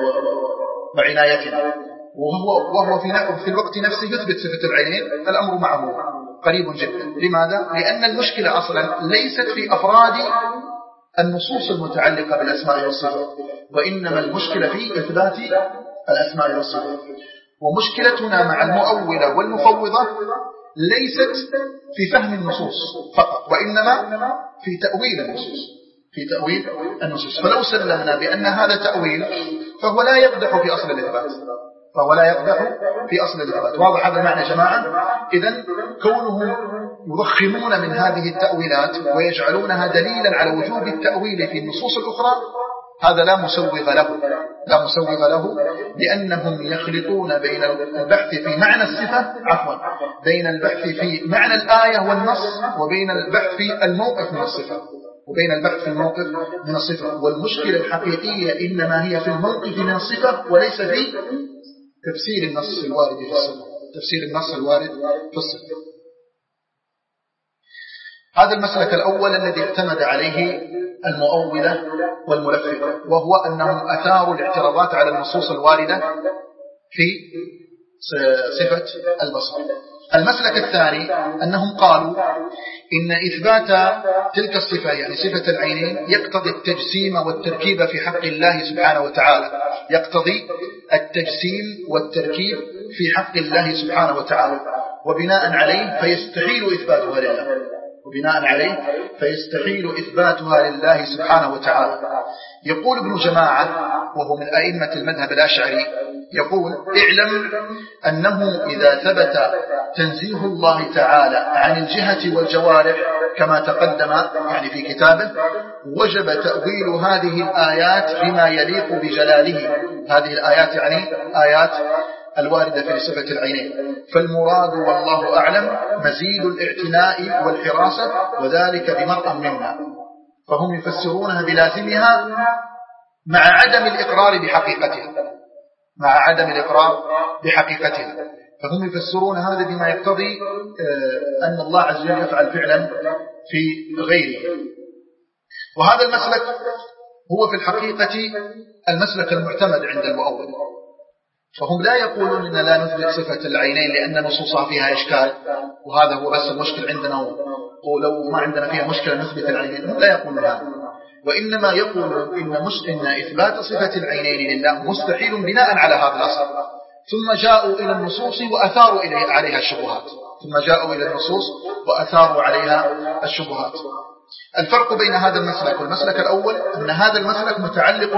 وعنايتنا، وهو, وهو في, في الوقت نفسه يثبت صفة العينين، الأمر معه قريب جدا. لماذا؟ لأن المشكلة أصلا ليست في أفراد النصوص المتعلقة بالأسماء والصفات، وإنما المشكلة في إثبات الأسماء والصفات. ومشكلتنا مع المؤولة والمفوضة ليست في فهم النصوص فقط، وإنما في تأويل النصوص في تأويل النصوص. فلو سلمنا بأن هذا تأويل فهو لا يقدح في أصل الإثبات، فهو لا يقدح في أصل الإثبات. واضح هذا المعنى يا جماعة؟ إذن كونهم يضخمون من هذه التأويلات ويجعلونها دليلا على وجوب التأويل في النصوص الأخرى، هذا لا مسوغ له لا مسوغ له لأنهم يخلطون بين البحث في معنى الصفة عفوا بين البحث في معنى الآية والنص وبين البحث في الموقف من الصفة وبين البحث في الموقف من الصفة. والمشكلة الحقيقية إنما هي في الموقف من الصفة وليس في تفسير النص الوارد في الصفة تفسير النص الوارد في الصفة. هذا المسلك الأول الذي اعتمد عليه المؤولة والملفقة، وهو أنهم أثاروا الاعتراضات على النصوص الواردة في صفة البصر. المسلك الثاني أنهم قالوا إن إثبات تلك الصفة يعني صفة العينين يقتضي التجسيم والتركيب في حق الله سبحانه وتعالى يقتضي التجسيم والتركيب في حق الله سبحانه وتعالى وبناء عليه فيستحيل إثباتها لله وبناء عليه فيستحيل إثباتها لله سبحانه وتعالى. يقول ابن جماعة وهو من أئمة المذهب الأشعري يقول اعلم أنه إذا ثبت تنزيه الله تعالى عن الجهة والجوارح كما تقدم يعني في كتابه وجب تأويل هذه الآيات بما يليق بجلاله. هذه الآيات يعني آيات الواردة في صفة العينين. فالمراد والله أعلم مزيد الاعتناء والحراسة وذلك بمرأة منا، فهم يفسرونها بلازمها مع عدم الإقرار بحقيقتها مع عدم الإقرار بحقيقتها فهم يفسرون هذا بما يقتضي أن الله عز وجل يفعل فعلا في غيره. وهذا المسلك هو في الحقيقة المسلك المعتمد عند المؤول، فهم لا يقولون إن لا نثبت صفة العينين لأن نصوصها فيها إشكال وهذا هو بس المشكل عندنا، ولو ما عندنا فيها مشكلة نثبت العينين، هم لا يقولون هذا، وإنما يقولون إن, مش إن إثبات صفة العينين لله مستحيل بناء على هذا الأصل، ثم جاءوا إلى النصوص وأثاروا إليه عليها الشبهات ثم جاءوا إلى النصوص وأثاروا عليها الشبهات. الفرق بين هذا المسلك والمسلك الأول أن هذا المسلك متعلق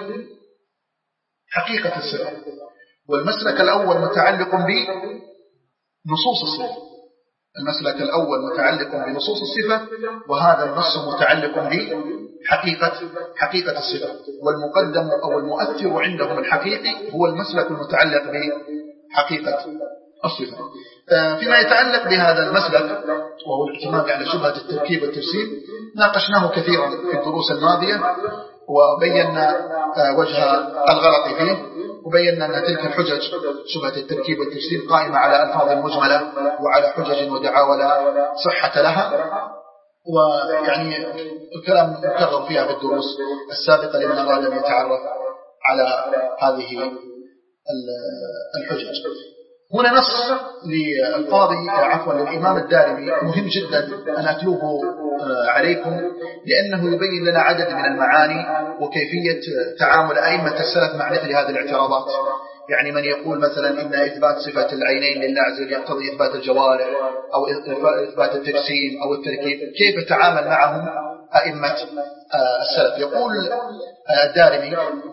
بحقيقة الصفة، والمسلك الأول متعلق بنصوص الصفة. المسلك الأول متعلق بنصوص الصفة، وهذا النص متعلق بحقيقة حقيقة الصفة. والمقدم أو المؤثر عندهم الحقيقي هو المسلك المتعلق بحقيقة الصفة. فيما يتعلق بهذا المسلك وهو الاعتماد على شبهة التركيب والتجسيم ناقشناه كثيرا في الدروس الماضية، وبينا وجه الغلط فيه، وبينا أن تلك الحجج شبهة التركيب والتجسيم قائمة على ألفاظ مجملة وعلى حجج ودعاوى لا صحة لها، ويعني الكلام مكرر فيها في الدروس السابقة لمن أراد أن يتعرف على هذه الحجج. هنا نص للقاضي عفوا للإمام الدارمي مهم جدا أن أتلوه عليكم، لأنه يبين لنا عدد من المعاني وكيفية تعامل أئمة السلف مع مثل هذه الاعتراضات. يعني من يقول مثلا إن إثبات صفة العينين لله عز وجل يقتضي إثبات الجوارح أو إثبات التجسيم أو التركيب، كيف تعامل معهم أئمة السلف؟ يقول الدارمي: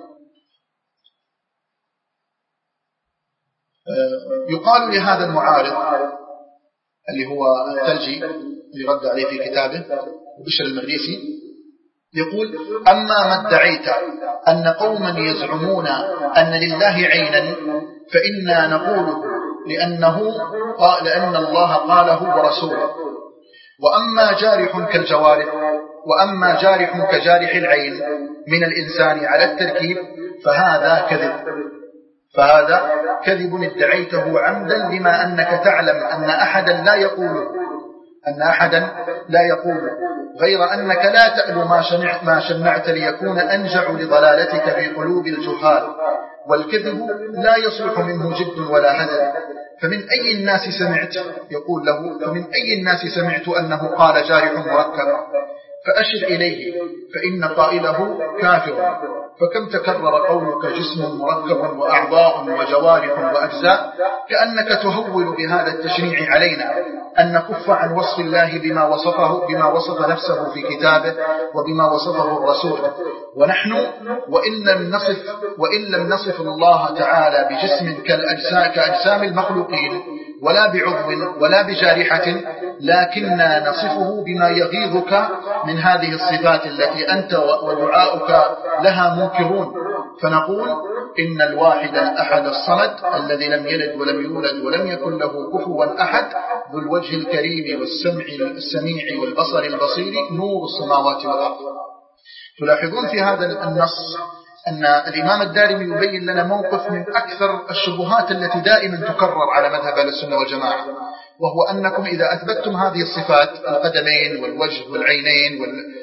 يقال لهذا المعارض اللي هو الثلجي اللي رد عليه في كتابه وبشر المغريسي، يقول: أما ما ادعيت أن قوما يزعمون أن لله عينا فإنا نقوله لأنه قال لأن الله قاله ورسوله، وأما جارح كالجوارح وأما جارح كجارح العين من الإنسان على التركيب فهذا كذب فهذا كذب ادعيته عمدا، لما أنك تعلم أن أحدا لا يقوله أن أحدا لا يقوله غير أنك لا تألو ما شنعت, ما شنعت ليكون أنجع لضلالتك في قلوب الجهال، والكذب لا يصلح منه جد ولا هزل. فمن أي الناس سمعت يقول له فمن أي الناس سمعت أنه قال جارح مركب فأشر إليه فإن قائله كافر. فكم تكرر قولك جسم مركب وأعضاء وجوارح وأجزاء، كأنك تهول بهذا التشريع علينا أن نكف عن وصف الله بما وصفه بما وصف نفسه في كتابه وبما وصفه الرسول، ونحن وإن لم نصف وإن لم نصف الله تعالى بجسم كالأجساء كأجسام المخلوقين ولا بعضو ولا بجارحة، لكننا نصفه بما يغيظك من هذه الصفات التي أنت ودعاؤك لها منكرون، فنقول إن الواحد الأحد الصمد الذي لم يلد ولم يولد ولم يكن له كفوا أحد ذو الوجه الكريم والسمع السميع والبصر البصير نور السماوات والأرض. تلاحظون في هذا النص أن الإمام الدارمي يبين لنا موقف من أكثر الشبهات التي دائما تكرر على مذهب أهل السنة والجماعة، وهو أنكم إذا أثبتتم هذه الصفات القدمين والوجه والعينين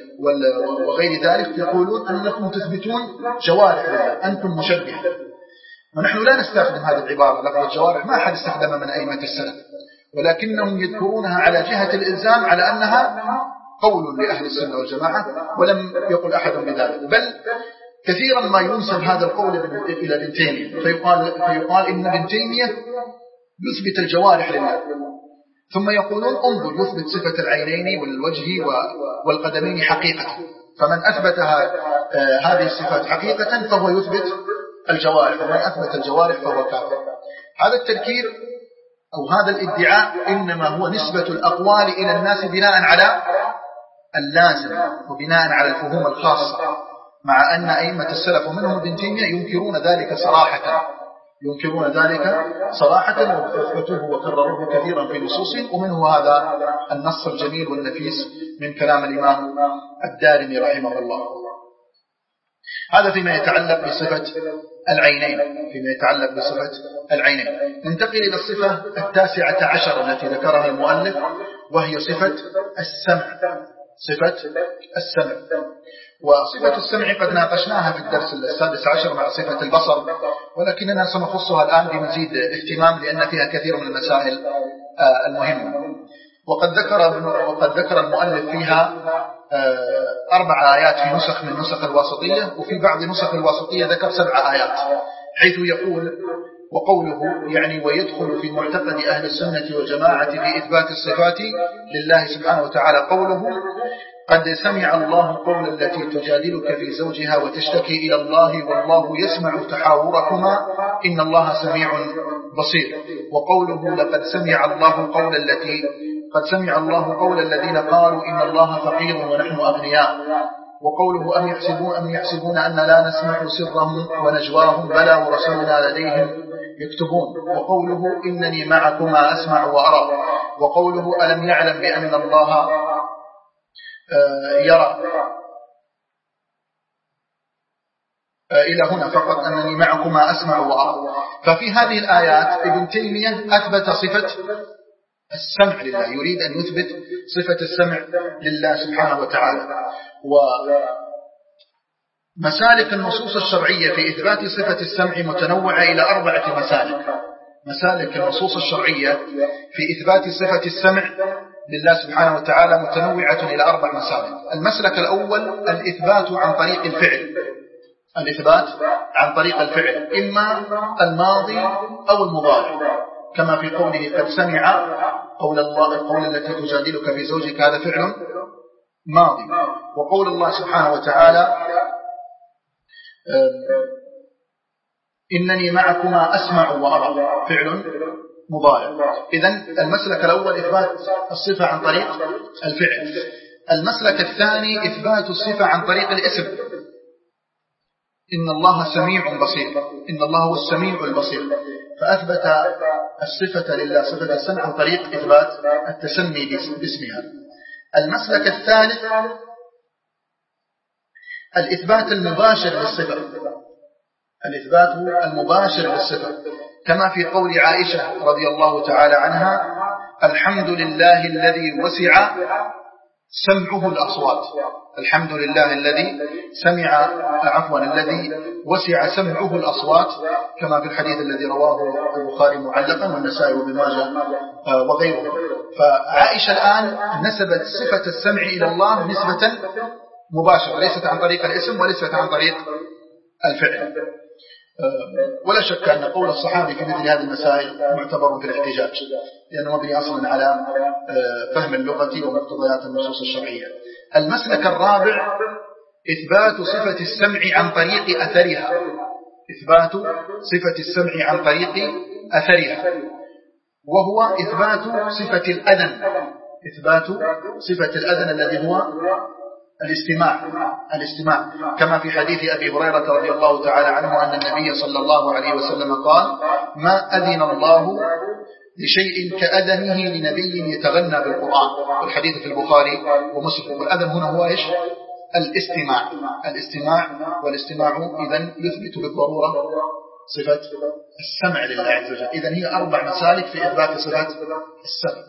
وغير ذلك يقولون أنكم تثبتون جوارح لله، أنتم مشبهة. ونحن لا نستخدم هذه العبارة لفظ الجوارح، ما أحد استخدمها من أئمة السلف، ولكنهم يذكرونها على جهة الإلزام على أنها قول لأهل السنة والجماعة، ولم يقل أحد بذلك. بل كثيرا ما ينسب هذا القول إلى ابن تيمية، فيقال, فيقال إن ابن تيمية يثبت الجوارح لله، ثم يقولون انظر يثبت صفة العينين والوجه والقدمين حقيقة، فمن أثبتها هذه الصفات حقيقة فهو يثبت الجوارح، ومن أثبت الجوارح فهو كافر. هذا التركيب أو هذا الادعاء إنما هو نسبة الأقوال إلى الناس بناء على اللازم وبناء على الفهوم الخاصة، مع أن أئمة السلف ومنهم ابن تيمية ينكرون ذلك صراحة ينكرون ذلك صراحة وأثبتوه وكرروه كثيرا في نصوصهم، ومنه هذا النص الجميل والنفيس من كلام الإمام الدارمي رحمه الله. هذا فيما يتعلق بصفة العينين فيما يتعلق بصفة العينين. ننتقل إلى الصفة التاسعة عشر التي ذكرها المؤلف، وهي صفة السمع صفة السمع وصفة السمع قد ناقشناها في الدرس السادس عشر مع صفة البصر، ولكننا سنخصها الآن بمزيد اهتمام لأن فيها كثير من المسائل المهمة. وقد ذكر وقد ذكر المؤلف فيها أربع آيات في نسخ من نسخ الواسطية، وفي بعض نسخ الواسطية ذكر سبع آيات، حيث يقول وقوله يعني ويدخل في معتقد أهل السنة والجماعة في إثبات الصفات لله سبحانه وتعالى قوله قد سمع الله قول التي تجادلك في زوجها وتشتكي إلى الله والله يسمع تحاوركما إن الله سميع بصير. وقوله لقد سمع الله قول التي قد سمع الله قول الذين قالوا إن الله فقير ونحن أغنياء. وقوله أم يحسبون, أم يحسبون أن لا نسمع سرهم ونجواهم بلى ورسلنا لديهم يكتبون. وقوله إنني معكما أسمع وأرى. وقوله ألم يعلم بأن الله يرى إلى هنا فقط أنني معكما أسمع وأرى. ففي هذه الآيات ابن تيمية أثبت صفة السمع لله، يريد أن يثبت صفة السمع لله سبحانه وتعالى. ومسالك النصوص الشرعية في إثبات صفة السمع متنوعة إلى أربعة مسالك. مسالك النصوص الشرعية في إثبات صفة السمع لله سبحانه وتعالى متنوعة إلى أربع مسالك. المسلك الأول الإثبات عن طريق الفعل، الإثبات عن طريق الفعل إما الماضي أو المضارع، كما في قوله قد سمع قول الله القول التي تجادلك في زوجك، هذا فعل ماضي. وقول الله سبحانه وتعالى إنني معكما أسمع وأرى، فعل مضارع. إذن المسلك الأول إثبات الصفة عن طريق الفعل. المسلك الثاني إثبات الصفة عن طريق الاسم، إن الله سميع بصير، إن الله هو السميع البصير، فأثبت الصفة لله صفة السمع عن طريق إثبات التسمي باسمها. المسلك الثالث الإثبات المباشر للصفة، الإثبات المباشر للصفة، كما في قول عائشة رضي الله تعالى عنها الحمد لله الذي وسع سمعه الأصوات، الحمد لله الذي سمع عفوا الذي وسع سمعه الأصوات، كما في الحديث الذي رواه البخاري معلقا والنسائي وابن ماجه وغيره. فعائشة الآن نسبت صفة السمع إلى الله نسبة مباشرة، ليست عن طريق الاسم وليست عن طريق الفعل. ولا شك أن قول الصحابي في مثل هذه المسائل معتبر في الاحتجاج، لأنه مبني أصلا على فهم اللغة ومقتضيات النصوص الشرعية. المسلك الرابع إثبات صفة السمع عن طريق أثرها، إثبات صفة السمع عن طريق أثرها، وهو إثبات صفة الأذن، إثبات صفة الأذن الذي هو الاستماع، الاستماع كما في حديث أبي هريرة رضي الله تعالى عنه أن النبي صلى الله عليه وسلم قال ما أذن الله لشيء كأذنه لنبي يتغنى بالقرآن، والحديث في البخاري ومسلم. والأذن هنا هو إيش؟ الاستماع، الاستماع والاستماع إذن يثبت بالضرورة صفة السمع لله عز وجل. إذن هي أربع مسالك في إثبات صفة السمع.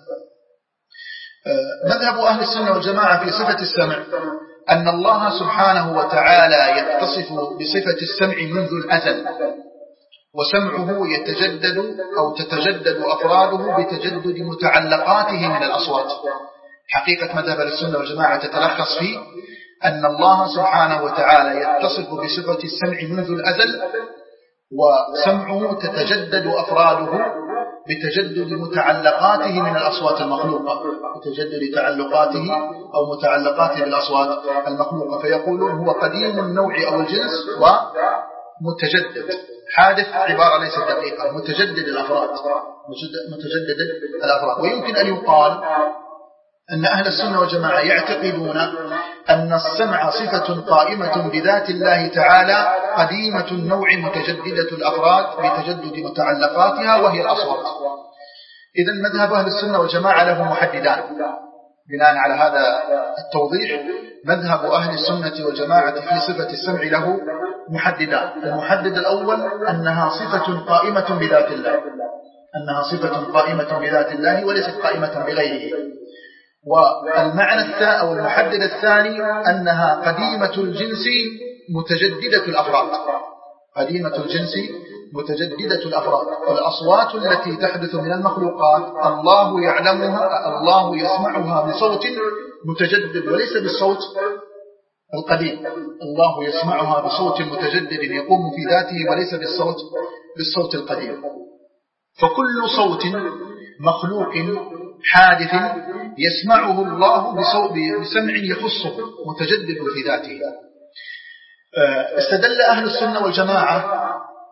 مذهب أهل السنة والجماعة في صفة السمع أن الله سبحانه وتعالى يتصف بصفة السمع منذ الأزل، وسمعه يتجدد أو تتجدد أفراده بتجدد متعلقاته من الأصوات. حقيقة مذهب السنة والجماعة تتلخص في أن الله سبحانه وتعالى يتصف بصفة السمع منذ الأزل، وسمعه تتجدد أفراده بتجدد متعلقاته من الأصوات المخلوقة، بتجدد تعلقاته أو متعلقاته بالأصوات المخلوقة. فيقولون هو قديم النوع أو الجنس ومتجدد، حادث عبارة ليست دقيقة، متجدد الأفراد، متجدد الأفراد. ويمكن أن يقال أن أهل السنة والجماعة يعتقدون أن السمع صفة قائمة بذات الله تعالى قديمة النوع متجددة الأفراد بتجدد متعلقاتها وهي الأصوات. إذن مذهب أهل السنة والجماعة له محددان. بناء على هذا التوضيح مذهب أهل السنة والجماعة في صفة السمع له محددان. المحدد الأول أنها صفة قائمة بذات الله، أنها صفة قائمة بذات الله وليست قائمة بغيره. والمعنى الثاني أو المحدد الثاني أنها قديمة الجنس متجددة الأفراد، قديمة الجنس متجددة الأفراد. الأصوات التي تحدث من المخلوقات الله يعلمها، الله يسمعها بصوت متجدد وليس بالصوت القديم، الله يسمعها بصوت متجدد يقوم في ذاته وليس بالصوت بالصوت القديم. فكل صوت مخلوق حادث يسمعه الله بسمع يخصه متجدد في ذاته. استدل أهل السنة والجماعة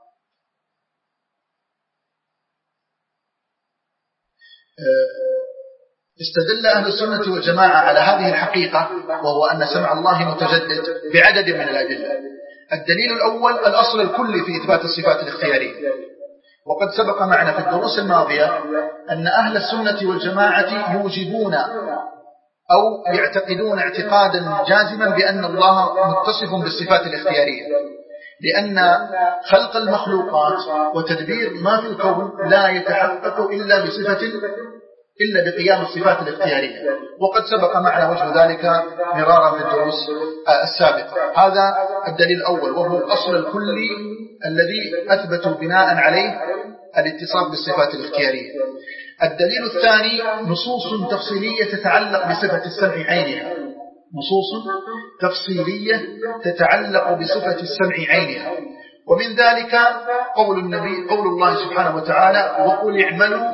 استدل أهل السنة والجماعة على هذه الحقيقة، وهو أن سمع الله متجدد بعدد من الأدلة. الدليل الأول الأصل الكلي في إثبات الصفات الاختيارية، وقد سبق معنا في الدروس الماضية أن أهل السنة والجماعة يوجبون أو يعتقدون اعتقادا جازما بأن الله متصف بالصفات الاختيارية، لأن خلق المخلوقات وتدبير ما في الكون لا يتحقق إلا بصفة إلا بقيام الصفات الاختيارية، وقد سبق معنا وجه ذلك مرارا في الدروس السابقة. هذا الدليل الأول، وهو الأصل الكلي الذي أثبتوا بناء عليه الاتصاف بالصفات الاختيارية. الدليل الثاني نصوص تفصيلية تتعلق بصفة السمع عينها، نصوص تفصيلية تتعلق بصفة السمع عينها، ومن ذلك قول النبي قول الله سبحانه وتعالى وقل اعملوا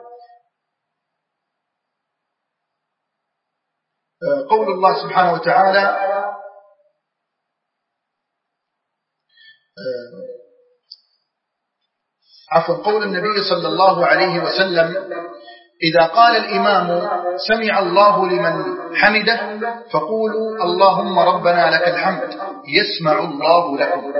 قول الله سبحانه وتعالى عفوا قول النبي صلى الله عليه وسلم إذا قال الإمام سمع الله لمن حمده فقولوا اللهم ربنا لك الحمد يسمع الله لكم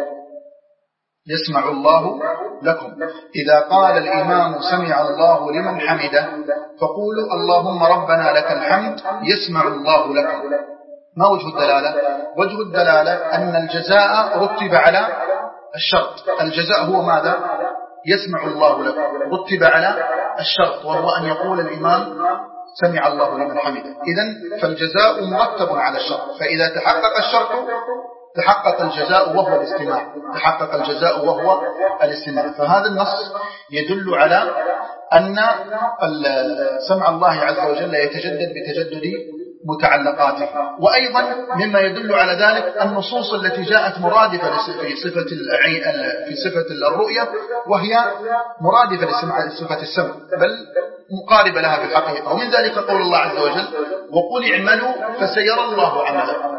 يسمع الله لكم إذا قال الإمام سمع الله لمن حمده فقولوا اللهم ربنا لك الحمد يسمع الله لكم. ما وجه الدلالة؟ وجه الدلالة أن الجزاء رتب على الشرط. الجزاء هو ماذا؟ يسمع الله لكم، رتب على الشرط، وهو أن يقول الإمام سمع الله لمن حمده. إذن فالجزاء مرتب على الشرط، فإذا تحقق الشرط تحقق الجزاء وهو الاستماع تحقق الجزاء وهو الاستماع. فهذا النص يدل على أن سمع الله عز وجل يتجدد بتجدد متعلقاته. وأيضا مما يدل على ذلك النصوص التي جاءت مرادفة في صفة في صفة الرؤية، وهي مرادفة لصفة السمع بل مقاربة لها في الحقيقة. ومن ذلك قول الله عز وجل وقل اعملوا فسيرى الله عملكم.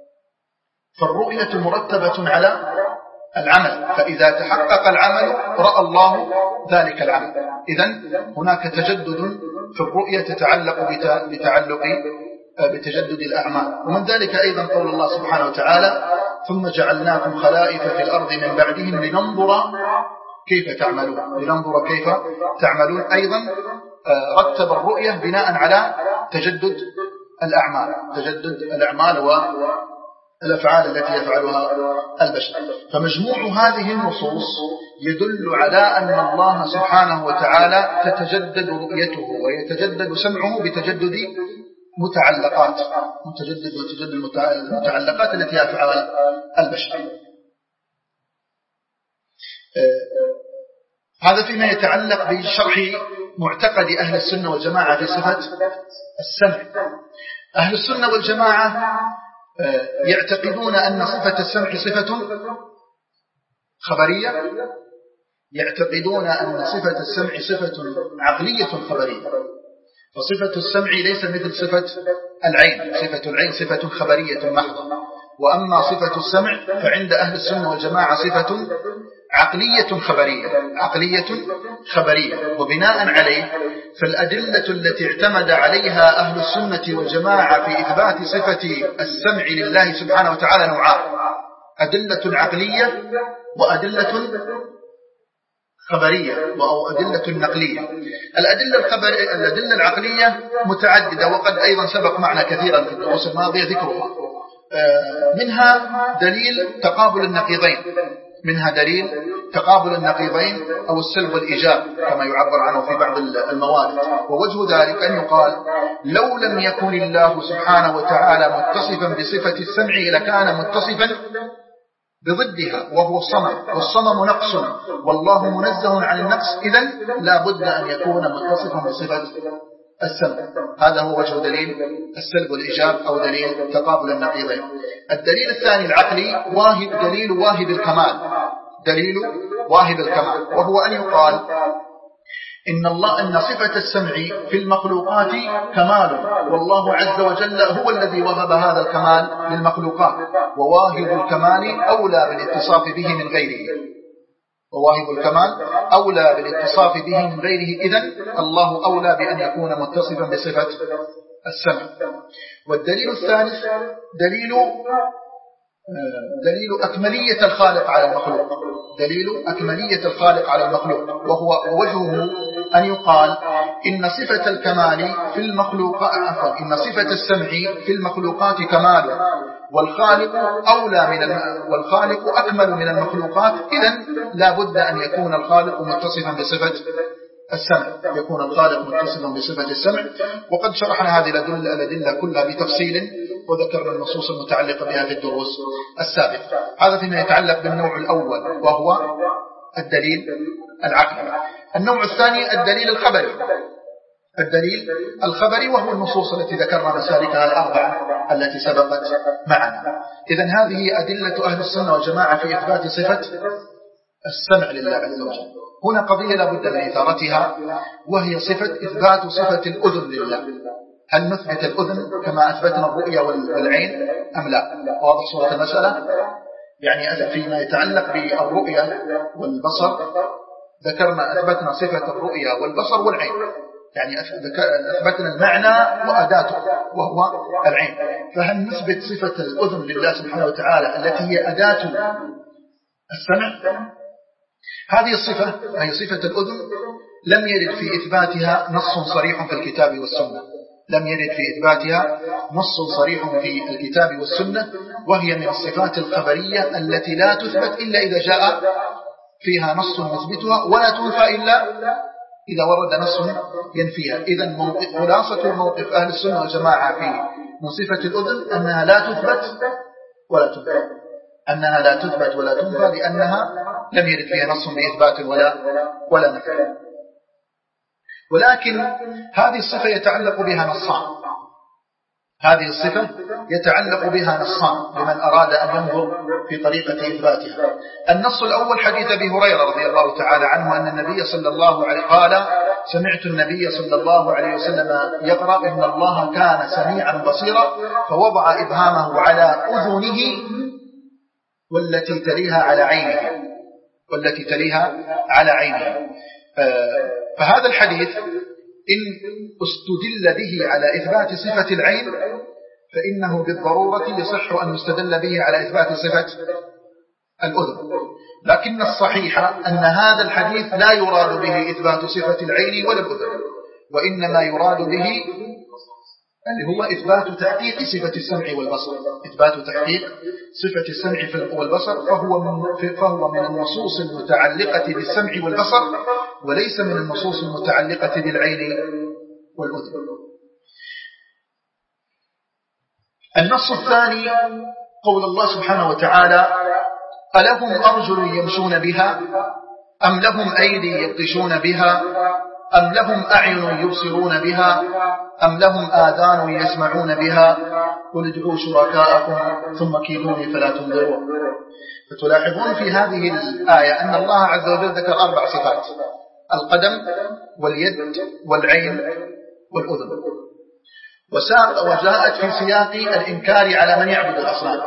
فالرؤية مرتبة على العمل، فإذا تحقق العمل رأى الله ذلك العمل. إذن هناك تجدد في الرؤية تتعلق بتعلق بتجدد الأعمال. ومن ذلك أيضا قول الله سبحانه وتعالى ثم جعلناكم خلائف في الأرض من بعدهم لننظر كيف تعملون لننظر كيف تعملون. أيضا رتب الرؤية بناء على تجدد الأعمال تجدد الأعمال والأفعال التي يفعلها البشر. فمجموع هذه النصوص يدل على أن الله سبحانه وتعالى تتجدد رؤيته ويتجدد سمعه بتجدد متعلقات متجدد وتجدد المتعلقات التي يفعلها البشر. هذا فيما يتعلق بشرح معتقد أهل السنة والجماعة في صفة السمع. أهل السنة والجماعة يعتقدون أن صفة السمع صفة خبرية يعتقدون أن صفة السمع صفة عقلية خبرية. فصفة السمع ليس مثل صفة العين، صفة العين صفة خبرية محضة، وأما صفة السمع فعند أهل السنة والجماعة صفة عقلية خبرية عقلية خبرية. وبناء عليه فالأدلة التي اعتمد عليها أهل السنة والجماعة في إثبات صفة السمع لله سبحانه وتعالى نوعان: أدلة عقلية وأدلة خبرية أو أدلة نقلية. الأدلة, الخبر... الأدلة العقلية متعددة، وقد أيضا سبق معنا كثيرا في الدروس الماضية ذكرها. منها دليل تقابل النقيضين منها دليل تقابل النقيضين أو السلب والإيجاب كما يعبر عنه في بعض الموارد. ووجه ذلك أن يقال لو لم يكن الله سبحانه وتعالى متصفا بصفة السمع لكان متصفا بضدها وهو الصمم، والصمم نقص والله منزه عن النقص، إذن لا بد أن يكون متصفا بصفة السمع. هذا هو وجه دليل السلب والإيجاب أو دليل تقابل النقيضين. الدليل الثاني العقلي واهب دليل واهب الكمال دليل واهب الكمال، وهو أن يقال إن الله أن صفة السمع في المخلوقات كمال، والله عز وجل هو الذي وهب هذا الكمال للمخلوقات، وواهب الكمال أولى بالاتصاف به من غيره، وواهب الكمال أولى بالاتصاف به من غيره. إذن الله أولى بأن يكون متصفا بصفة السمع. والدليل الثالث دليل دليل أكملية الخالق على المخلوق، دليل أكملية الخالق على المخلوق، وهو وجهه أن يقال إن صفة الكمال في المخلوقات إن صفة السمع في المخلوقات كمال، والخالق أولى من الم... والخالق أكمل من المخلوقات. إذن لا بد أن يكون الخالق متصفا بصفة السمع، يكون الخالق متصفا بصفة السمع. وقد شرحنا هذه الأدلة كلها بتفصيل، وذكرنا النصوص المتعلقة بها في الدروس السابقة. هذا فيما يتعلق بالنوع الأول وهو الدليل العقلي. النوع الثاني الدليل الخبري، الدليل الخبري وهو النصوص التي ذكرنا مسالكها الأربعة التي سبقت معنا. إذن هذه أدلة أهل السنة والجماعة في إثبات صفة السمع لله عز وجل. هنا قضية لا بد من إثارتها، وهي صفة إثبات صفة الأذن لله. هل نثبت الأذن كما أثبتنا الرؤية والعين أم لا؟ واضح صورة المسألة؟ يعني فيما يتعلق بالرؤية والبصر ذكرنا أثبتنا صفة الرؤية والبصر والعين، يعني أثبتنا المعنى وأداته وهو العين. فهل نثبت صفة الأذن لله سبحانه وتعالى التي هي أداة السمع؟ هذه الصفة هي صفة الأذن لم يرد في إثباتها نص صريح في الكتاب والسنة، لم يرد في إثباتها نص صريح في الكتاب والسنة، وهي من الصفات الخبرية التي لا تثبت إلا إذا جاء فيها نص مثبتها، ولا تنفى إلا إذا ورد نص ينفيها. إذن خلاصة موقف أهل السنة والجماعة في من صفة الأذن أنها لا تثبت ولا تنفى، أنها لا تثبت ولا تنفى لأنها لم يرد فيها نص بإثبات ولا ولا نفي. ولكن هذه الصفة يتعلق بها نصان، هذه الصفة يتعلق بها نصان لمن أراد أن ينظر في طريقة إثباتها. النص الأول حديث أبي هريرة رضي الله تعالى عنه أن النبي صلى الله عليه قال: سمعت النبي صلى الله عليه وسلم يقرأ: إن الله كان سميعا بصيرا، فوضع إبهامه على أذنه والتي تليها على عينه والتي تليها على عينه. فهذا الحديث إن استدل به على إثبات صفة العين فإنه بالضرورة يصح أن يستدل به على إثبات صفة الأذن. لكن الصحيح أن هذا الحديث لا يراد به إثبات صفة العين ولا الأذن، وإنما يراد به اللي هو إثبات تحقيق صفة السمع والبصر، إثبات تحقيق صفة السمع والبصر، فهو من, فهو من النصوص المتعلقة بالسمع والبصر، وليس من النصوص المتعلقة بالعين والأذن. النص الثاني قول الله سبحانه وتعالى: ألهم أرجل يمشون بها أم لهم أيدي يبطشون بها أم لهم أعين يبصرون بها أم لهم آذان يسمعون بها قل ادعوا شركاءكم ثم كيدوني فلا تنظرون. فتلاحظون في هذه الآية أن الله عز وجل ذكر أربع صفات: القدم واليد والعين والأذن، وساق وجاءت في سياق الإنكار على من يعبد الأصنام،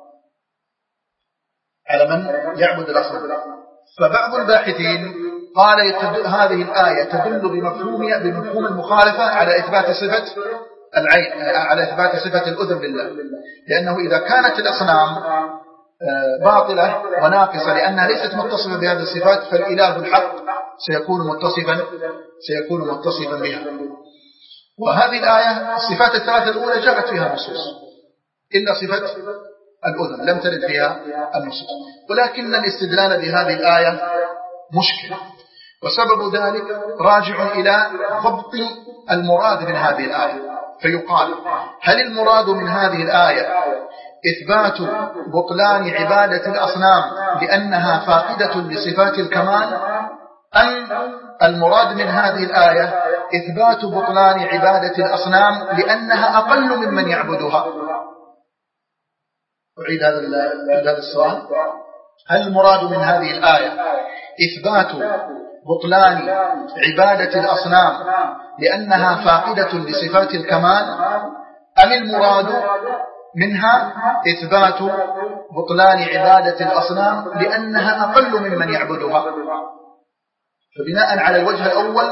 على من يعبد الأصنام. فبعض الباحثين قال هذه الآية تدل بمفهوم بمفهوم المخالفة على إثبات صفة العين، على إثبات صفة الأذن لله، لأنه إذا كانت الأصنام باطلة وناقصة لأنها ليست متصفة بهذه الصفات، فالإله الحق سيكون متصفا سيكون متصفا بها. وهذه الآية الصفات الثلاثة الأولى جاءت فيها نصوص إلا صفة الأذن لم ترد فيها النصوص، ولكن الاستدلال بهذه الآية مشكل، وسبب ذلك راجع إلى ضبط المراد من هذه الآية. فيقال: هل المراد من هذه الآية إثبات بطلان عبادة الأصنام لأنها فاقدة لصفات الكمال، أم المراد من هذه الآية إثبات بطلان عبادة الأصنام لأنها أقل ممن يعبدها؟ أعيد هذا السؤال. هل المراد من هذه الآية إثبات بطلان عبادة الأصنام لأنها فاقدة لصفات الكمال، أم المراد منها إثبات بطلان عبادة الأصنام لأنها أقل ممن يعبدها؟ فبناء على الوجه الأول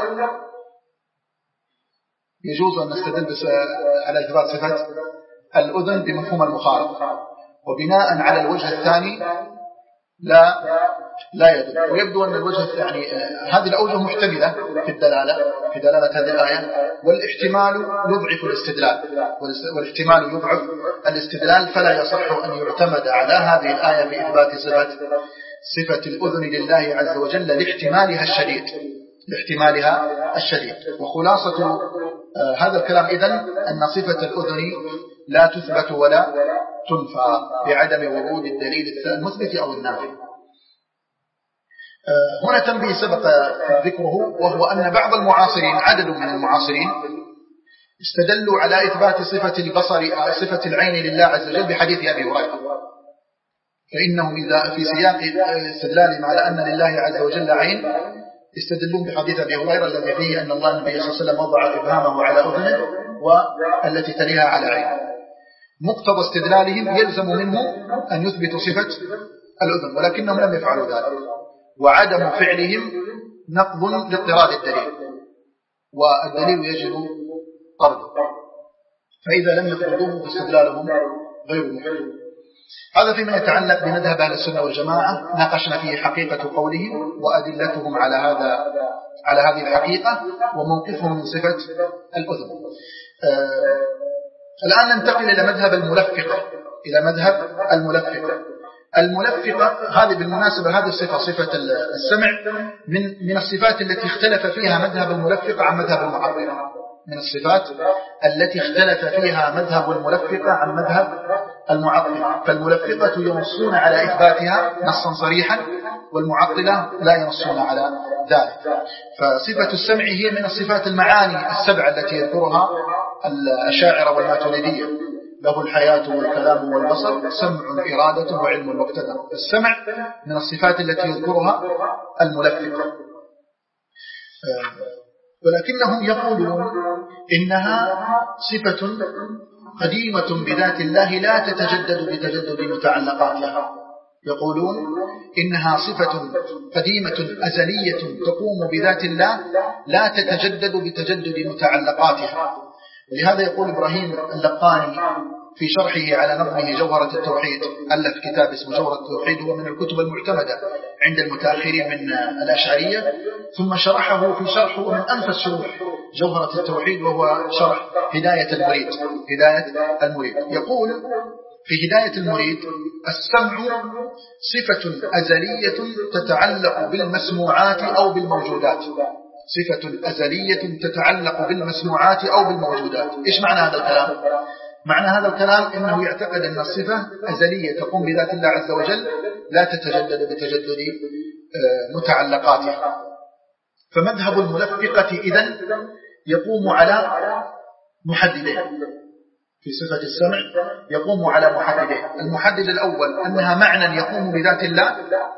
يجوز أن نستدل على إثبات صفة الأذن بمفهوم المخالفة، وبناء على الوجه الثاني لا لا يدل. ويبدو أن الوجه الثاني هذه الأوجه محتملة في الدلالة في دلالة هذه الآية، والاحتمال يضعف الاستدلال والاحتمال يضعف الاستدلال فلا يصح أن يعتمد على هذه الآية في إثبات صفة صفة الأذن لله عز وجل لاحتمالها الشديد لاحتمالها الشديد. وخلاصة هذا الكلام إذن أن صفة الأذن لا تثبت ولا تنفى بعدم ورود الدليل المثبت أو النافي. هنا تنبيه سبق ذكره، وهو أن بعض المعاصرين عدد من المعاصرين استدلوا على إثبات صفة البصر صفة العين لله عز وجل بحديث أبي هريرة، فإنهم إذا في سياق استدلالهم على أن لله عز وجل عين يستدلون بحديث أبي هريرة الذي فيه أن الله النبي صلى الله عليه وسلم وضع إبهامه على أذنه والتي تليها على عين. مقتضى استدلالهم يلزم منه أن يثبتوا صفة الأذن، ولكنهم لم يفعلوا ذلك، وعدم فعلهم نقض لاضطراد الدليل، والدليل يجب طرده، فإذا لم يطردوه فاستدلالهم غير مفيد. هذا فيما يتعلق بمذهب أهل السنة والجماعة، ناقشنا فيه حقيقة قولهم وأدلتهم على هذا على هذه الحقيقة وموقفهم من صفة الأذن. آه الآن ننتقل إلى مذهب الملفقة إلى مذهب الملفقة. الملفقة هذه بالمناسبة هذه الصفة صفة السمع من من الصفات التي اختلف فيها مذهب الملفقة عن مذهب المعطلة، من الصفات التي اختلف فيها مذهب الملفقة عن مذهب المعطلة. فالملفقة ينصون على إثباتها نصا صريحا، والمعطلة لا ينصون على ذلك. فصفة السمع هي من الصفات المعاني السبع التي يذكرها الأشاعرة والماتريدية، له الحياة والكلام والبصر، سمع إرادة وعلم واقتدر. السمع من الصفات التي يذكرها الملفقة، ولكنهم يقولون إنها صفة قديمة بذات الله لا تتجدد بتجدد متعلقاتها. يقولون إنها صفة قديمة أزلية تقوم بذات الله لا تتجدد بتجدد متعلقاتها. ولهذا يقول إبراهيم اللقاني في شرحه على نظمه جوهرة التوحيد، ألف كتاب اسمه جوهرة التوحيد، هو من الكتب المعتمدة عند المتأخرين من الأشعرية، ثم شرحه في شرحه من أنفس شروح جوهرة التوحيد وهو شرح هداية المريد. هداية المريد يقول في هداية المريد: السمع صفة أزلية تتعلق بالمسموعات أو بالموجودات. صفة أزلية تتعلق بالمسموعات أو بالموجودات. إيش معنى هذا الكلام؟ معنى هذا الكلام إنه يعتقد أن الصفة أزلية تقوم بذات الله عز وجل لا تتجدد بتجدد متعلقاتها. فمذهب الملفقة إذن يقوم على محددين في صفة السمع، يقوم على محددين. المحدد الأول أنها معنى يقوم بذات الله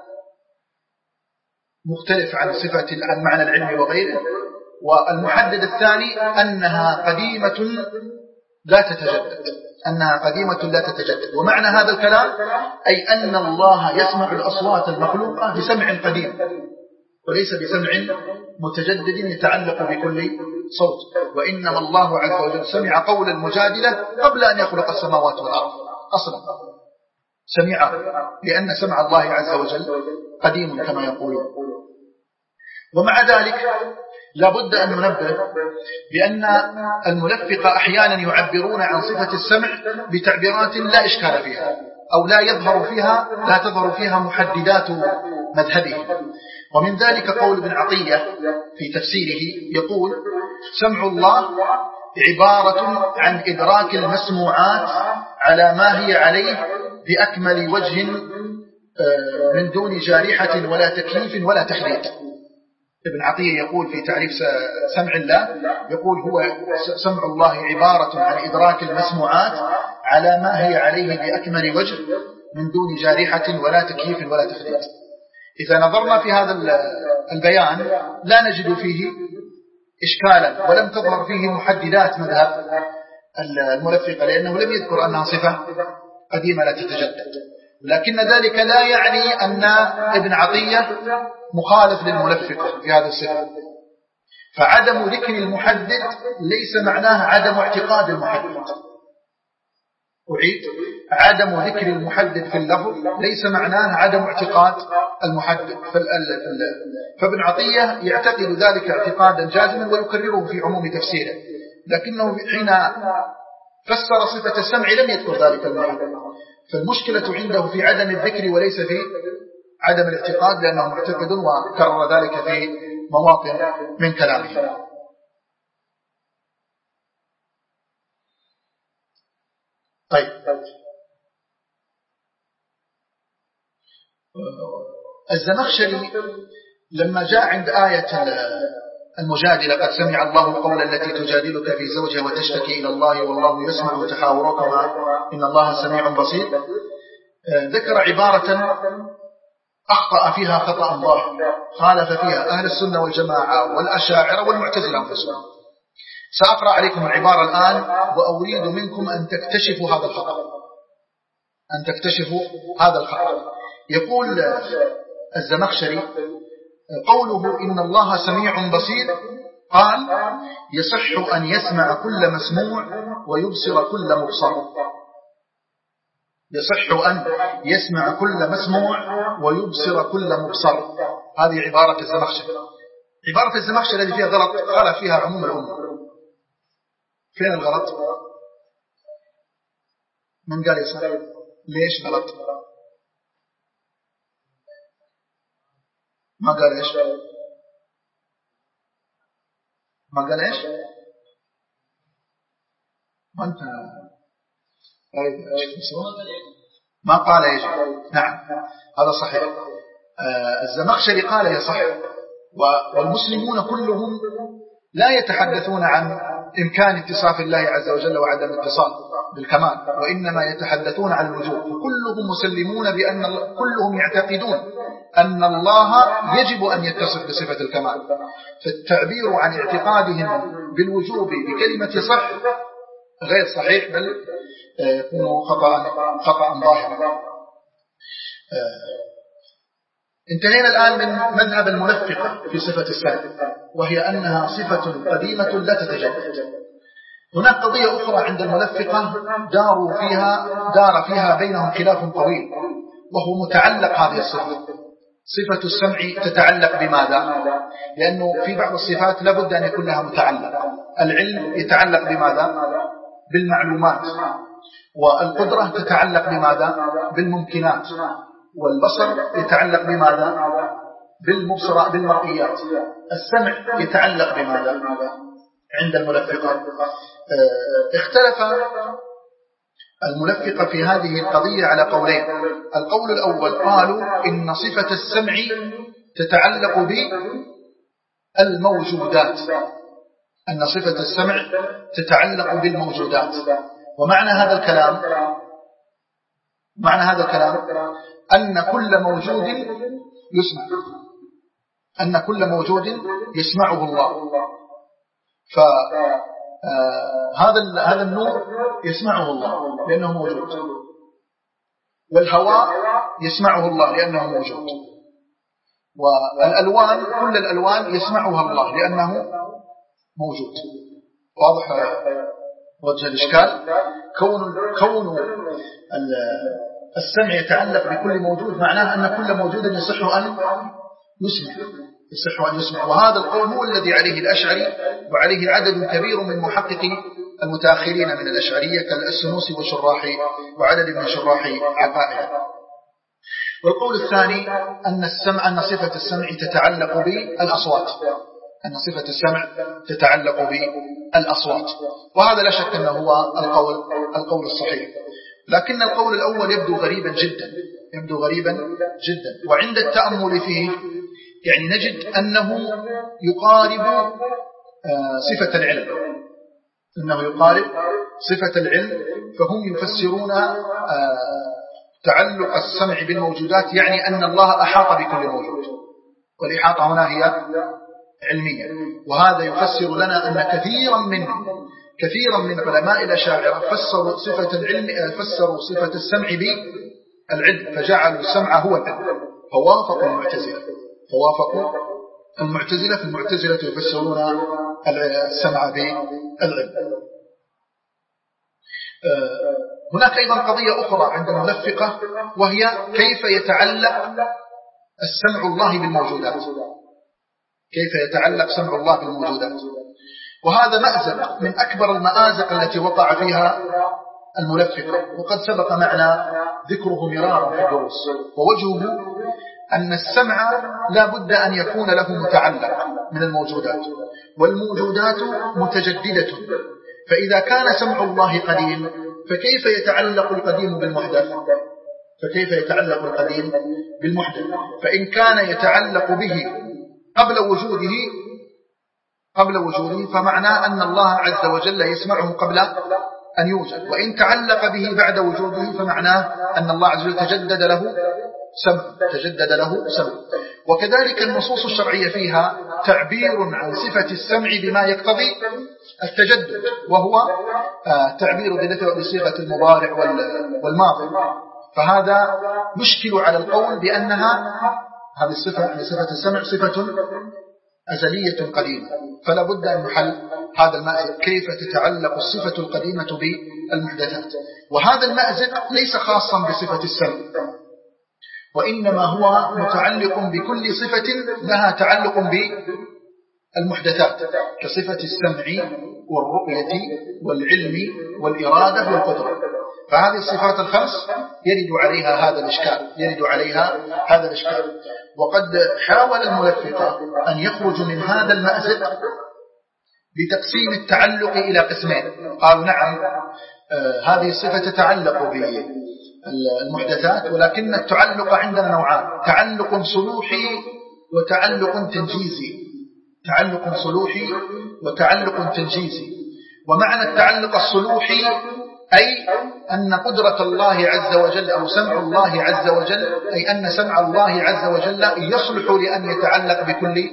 مختلف عن صفة عن معنى العلم وغيره، والمحدد الثاني أنها قديمة لا تتجدد أنها قديمة لا تتجدد. ومعنى هذا الكلام أي أن الله يسمع الأصوات المخلوقة بسمع قديم وليس بسمع متجدد يتعلق بكل صوت. وإنما الله عز وجل سمع قول المجادلة قبل أن يخلق السماوات والأرض أصلا، سمع لأن سمع الله عز وجل قديم كما يقولون. ومع ذلك لابد أن ننبه بأن الملفقة أحيانا يعبرون عن صفة السمع بتعبيرات لا إشكال فيها أو لا يظهر فيها لا تظهر فيها محددات مذهبهم. ومن ذلك قول ابن عطية في تفسيره يقول: سمع الله عبارة عن إدراك المسموعات على ما هي عليه بأكمل وجه من دون جارحة ولا تكييف ولا تحديد. ابن عطية يقول في تعريف سمع الله، يقول: هو سمع الله عبارة عن إدراك المسموعات على ما هي عليه بأكمل وجه من دون جارحة ولا تكييف ولا تخدير. إذا نظرنا في هذا البيان لا نجد فيه إشكالا، ولم تظهر فيه محددات مذهب الملفقة، لأنه لم يذكر أنها صفة قديمة لا تتجدد. لكن ذلك لا يعني أن ابن عطية مخالف للملفقة في هذا الصفة، فعدم ذكر المحدد ليس معناه عدم اعتقاد المحدد. أعيد: عدم ذكر المحدد في اللفظ ليس معناه عدم اعتقاد المحدد. فابن عطية يعتقد ذلك اعتقادا جازما ويكرره في عموم تفسيره، لكنه حين فسر صفة السمع لم يذكر ذلك المحدد. فالمشكلة عنده في عدم الذكر وليس في عدم الاعتقاد، لأنه معتقد وكرر ذلك في مواطن من كلامه. طيب، الزمخشري لما جاء عند آية المجادلة: قد سمع الله القول التي تجادلك في زوجها وتشتكي إلى الله والله يسمع تحاوركما إن الله سميع بصير، ذكر عبارة أخطأ فيها خطأ ظاهر خالف فيها أهل السنة والجماعة والأشاعرة والمعتزلة أنفسهم. سأقرأ عليكم العبارة الآن وأريد منكم أن تكتشفوا هذا الخطأ أن تكتشفوا هذا الخطأ. يقول الزمخشري: قوله إن الله سميع بصير، قال: يصح أن يسمع كل مسموع ويبصر كل مبصر. يصح أن يسمع كل مسموع ويبصر كل مبصر. هذه عبارة الزمخشري. عبارة الزمخشري التي فيها غلط قال فيها عموم الأمة. فين الغلط؟ من قال يصح؟ ليش غلط؟ ما قال إيش؟ ما قال إيش؟ ما أنت ما قال إيش؟ نعم، هذا صحيح. آه الزمخشري قال يصح، والمسلمون كلهم لا يتحدثون عن إمكان اتصاف الله عز وجل وعدم اتصال بالكمال، وإنما يتحدثون عن الوجود. كلهم مسلمون بأن كلهم يعتقدون أن الله يجب أن يتصف بصفة الكمال، فالتعبير عن اعتقادهم بالوجوب بكلمة صح غير صحيح، بل يكون خطأ خطأ ظاهرا. انتهينا الآن من مذهب الملفقة في صفة السمع، وهي أنها صفة قديمة لا تتجدد. هناك قضية أخرى عند الملفقة داروا فيها دار فيها بينهم خلاف طويل، وهو متعلق هذه الصفة. صفة السمع تتعلق بماذا؟ لأنه في بعض الصفات لابد أن يكون لها متعلق. العلم يتعلق بماذا؟ بالمعلومات. والقدرة تتعلق بماذا؟ بالممكنات. والبصر يتعلق بماذا؟ بالمبصر بالمرئيات. السمع يتعلق بماذا عند الملفقة؟ اختلف الملفقة في هذه القضية على قولين. القول الأول قالوا إن صفة السمع تتعلق بالموجودات، أن صفة السمع تتعلق بالموجودات. ومعنى هذا الكلام معنى هذا الكلام أن كل موجود يسمع أن كل موجود يسمعه الله. فهذا هذا النور يسمعه الله لأنه موجود، والهواء يسمعه الله لأنه موجود، والألوان كل الألوان يسمعها الله لأنه موجود. واضح وجه الإشكال؟ كون كون السمع يتعلق بكل موجود معناه أن كل موجود يصح أن يسمع يصح أن يسمع. وهذا القول هو الذي عليه الأشعري وعليه عدد كبير من محققي المتأخرين من الأشعرية كالسنوسي وشراح وعدد من شراح عقائد. والقول الثاني أن السمع أن صفة السمع تتعلق بالأصوات أن صفة السمع تتعلق بالأصوات، وهذا لا شك أنه هو القول القول الصحيح. لكن القول الأول يبدو غريبا جدا يبدو غريبا جدا وعند التأمل فيه يعني نجد أنه يقارب صفة العلم أنه يقارب صفة العلم فهم يفسرون تعلق السمع بالموجودات يعني أن الله أحاط بكل موجود، والإحاطة هنا هي علمية. وهذا يفسر لنا أن كثيرا من كثيرا من علماء الأشاعرة فسروا صفة العلم فسروا صفة السمع بالعلم، فجعلوا السمع هو العلم، فوافقوا المعتزلة فوافقوا المعتزلة في المعتزلة يفسرون السمع بالعلم. هناك أيضا قضية أخرى عند الملفقة، وهي كيف يتعلق السمع الله بالموجودات، كيف يتعلق سمع الله بالموجودات. وهذا مأزق من أكبر المآزق التي وقع فيها الملفقة، وقد سبق معنا ذكره مرارا في الدروس. ووجهه أن السمع لا بد أن يكون له متعلق من الموجودات، والموجودات متجددة، فإذا كان سمع الله قديم فكيف يتعلق القديم بالمحدث فكيف يتعلق القديم بالمحدث فإن كان يتعلق به قبل وجوده قبل وجوده فمعناه أن الله عز وجل يسمعه قبل أن يوجد، وإن تعلق به بعد وجوده فمعناه أن الله عز وجل تجدد له سمع تجدد له سمع. وكذلك النصوص الشرعية فيها تعبير عن صفة السمع بما يقتضي التجدد، وهو تعبير بصيغة المضارع والماضي، فهذا يشكل على القول بأنها هذه الصفة يعني صفة السمع صفة أزلية قديمة، فلا بد أن نحل هذا المأزق، كيف تتعلق الصفة القديمة بالمحدثات. وهذا المأزق ليس خاصا بصفة السمع، وإنما هو متعلق بكل صفة لها تعلق بالمحدثات، كصفة السمع والرؤية والعلم والإرادة والقدرة. فهذه الصفات الخمس يرد عليها هذا الإشكال يرد عليها هذا الإشكال وقد حاول الملفقة أن يخرج من هذا المأزق بتقسيم التعلق إلى قسمين. قالوا نعم آه هذه الصفة تتعلق بالمحدثات، ولكن التعلق عندنا نوعان: تعلق صلوحي وتعلق تنجيزي تعلق صلوحي وتعلق تنجيزي. ومعنى التعلق الصلوحي أي أن قدرة الله عز وجل أو سمع الله عز وجل أي أن سمع الله عز وجل يصلح لأن يتعلق بكل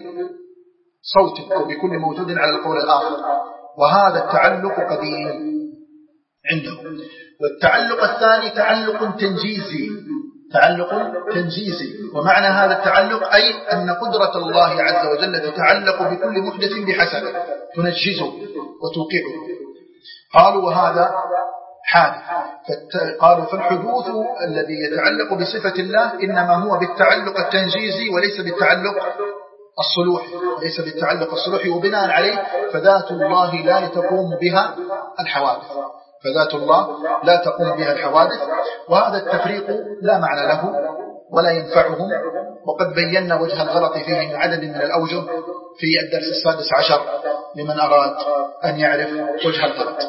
صوت أو بكل موجود على القول الآخر، وهذا التعلق قديم عندهم. والتعلق الثاني تعلق تنجيزي تعلق تنجيزي ومعنى هذا التعلق أي أن قدرة الله عز وجل تتعلق بكل محدث بحسبه، تنجزه وتوقعه. قالوا وهذا حادث. قالوا فالحدوث الذي يتعلق بصفة الله إنما هو بالتعلق التنجيزي وليس بالتعلق الصلوحي ليس بالتعلق الصلوحي وبناء عليه فذات الله لا تقوم بها الحوادث فذات الله لا تقوم بها الحوادث وهذا التفريق لا معنى له ولا ينفعهم، وقد بينا وجه الغلط فيه من عدد من الأوجه في الدرس السادس عشر لمن أراد أن يعرف وجه الغلط.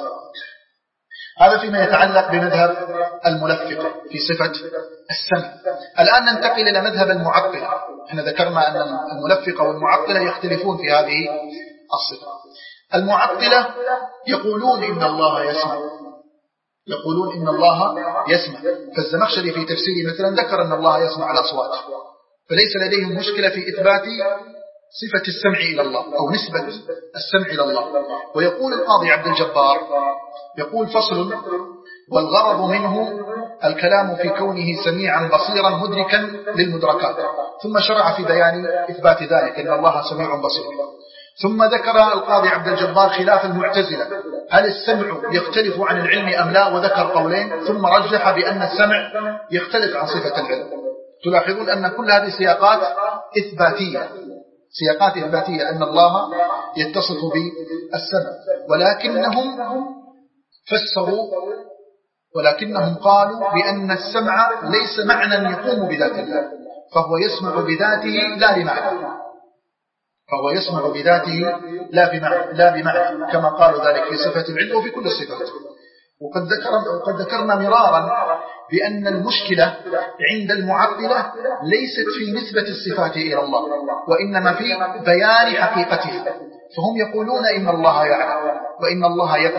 هذا فيما يتعلق بمذهب الملفقة في صفة السمع. الآن ننتقل إلى مذهب المعطلة. احنا ذكرنا أن الملفقة والمعطلة يختلفون في هذه الصفة. المعطلة يقولون إن الله يسمع يقولون إن الله يسمع فالزمخشري في تفسيره مثلا ذكر أن الله يسمع الأصوات، فليس لديهم مشكلة في إثبات صفة السمع إلى الله أو نسبة السمع إلى الله. ويقول القاضي عبد الجبار يقول فصل: والغرض منه الكلام في كونه سميعا بصيرا مدركا للمدركات، ثم شرع في بيان إثبات ذلك إن الله سميع بصير. ثم ذكر القاضي عبد الجبار خلاف المعتزلة، هل السمع يختلف عن العلم أم لا، وذكر قولين، ثم رجح بأن السمع يختلف عن صفة العلم. تلاحظون أن كل هذه سياقات إثباتية سياقات إثباتية أن الله يتصف بالسمع، ولكنهم فسروا ولكنهم قالوا بأن السمع ليس معنى يقوم بذات الله، فهو يسمع بذاته لا بمعنى فهو يسمع بذاته لا بمعنى لا بمعنى كما قالوا ذلك في صفة العلم وفي كل الصفات. وقد ذكر وقد ذكرنا مرارا بأن المشكلة عند المعطلة ليست في نسبة الصفات إلى الله، وإنما في بيان حقيقتها. فهم يقولون إن الله يعلم وإن الله يقدر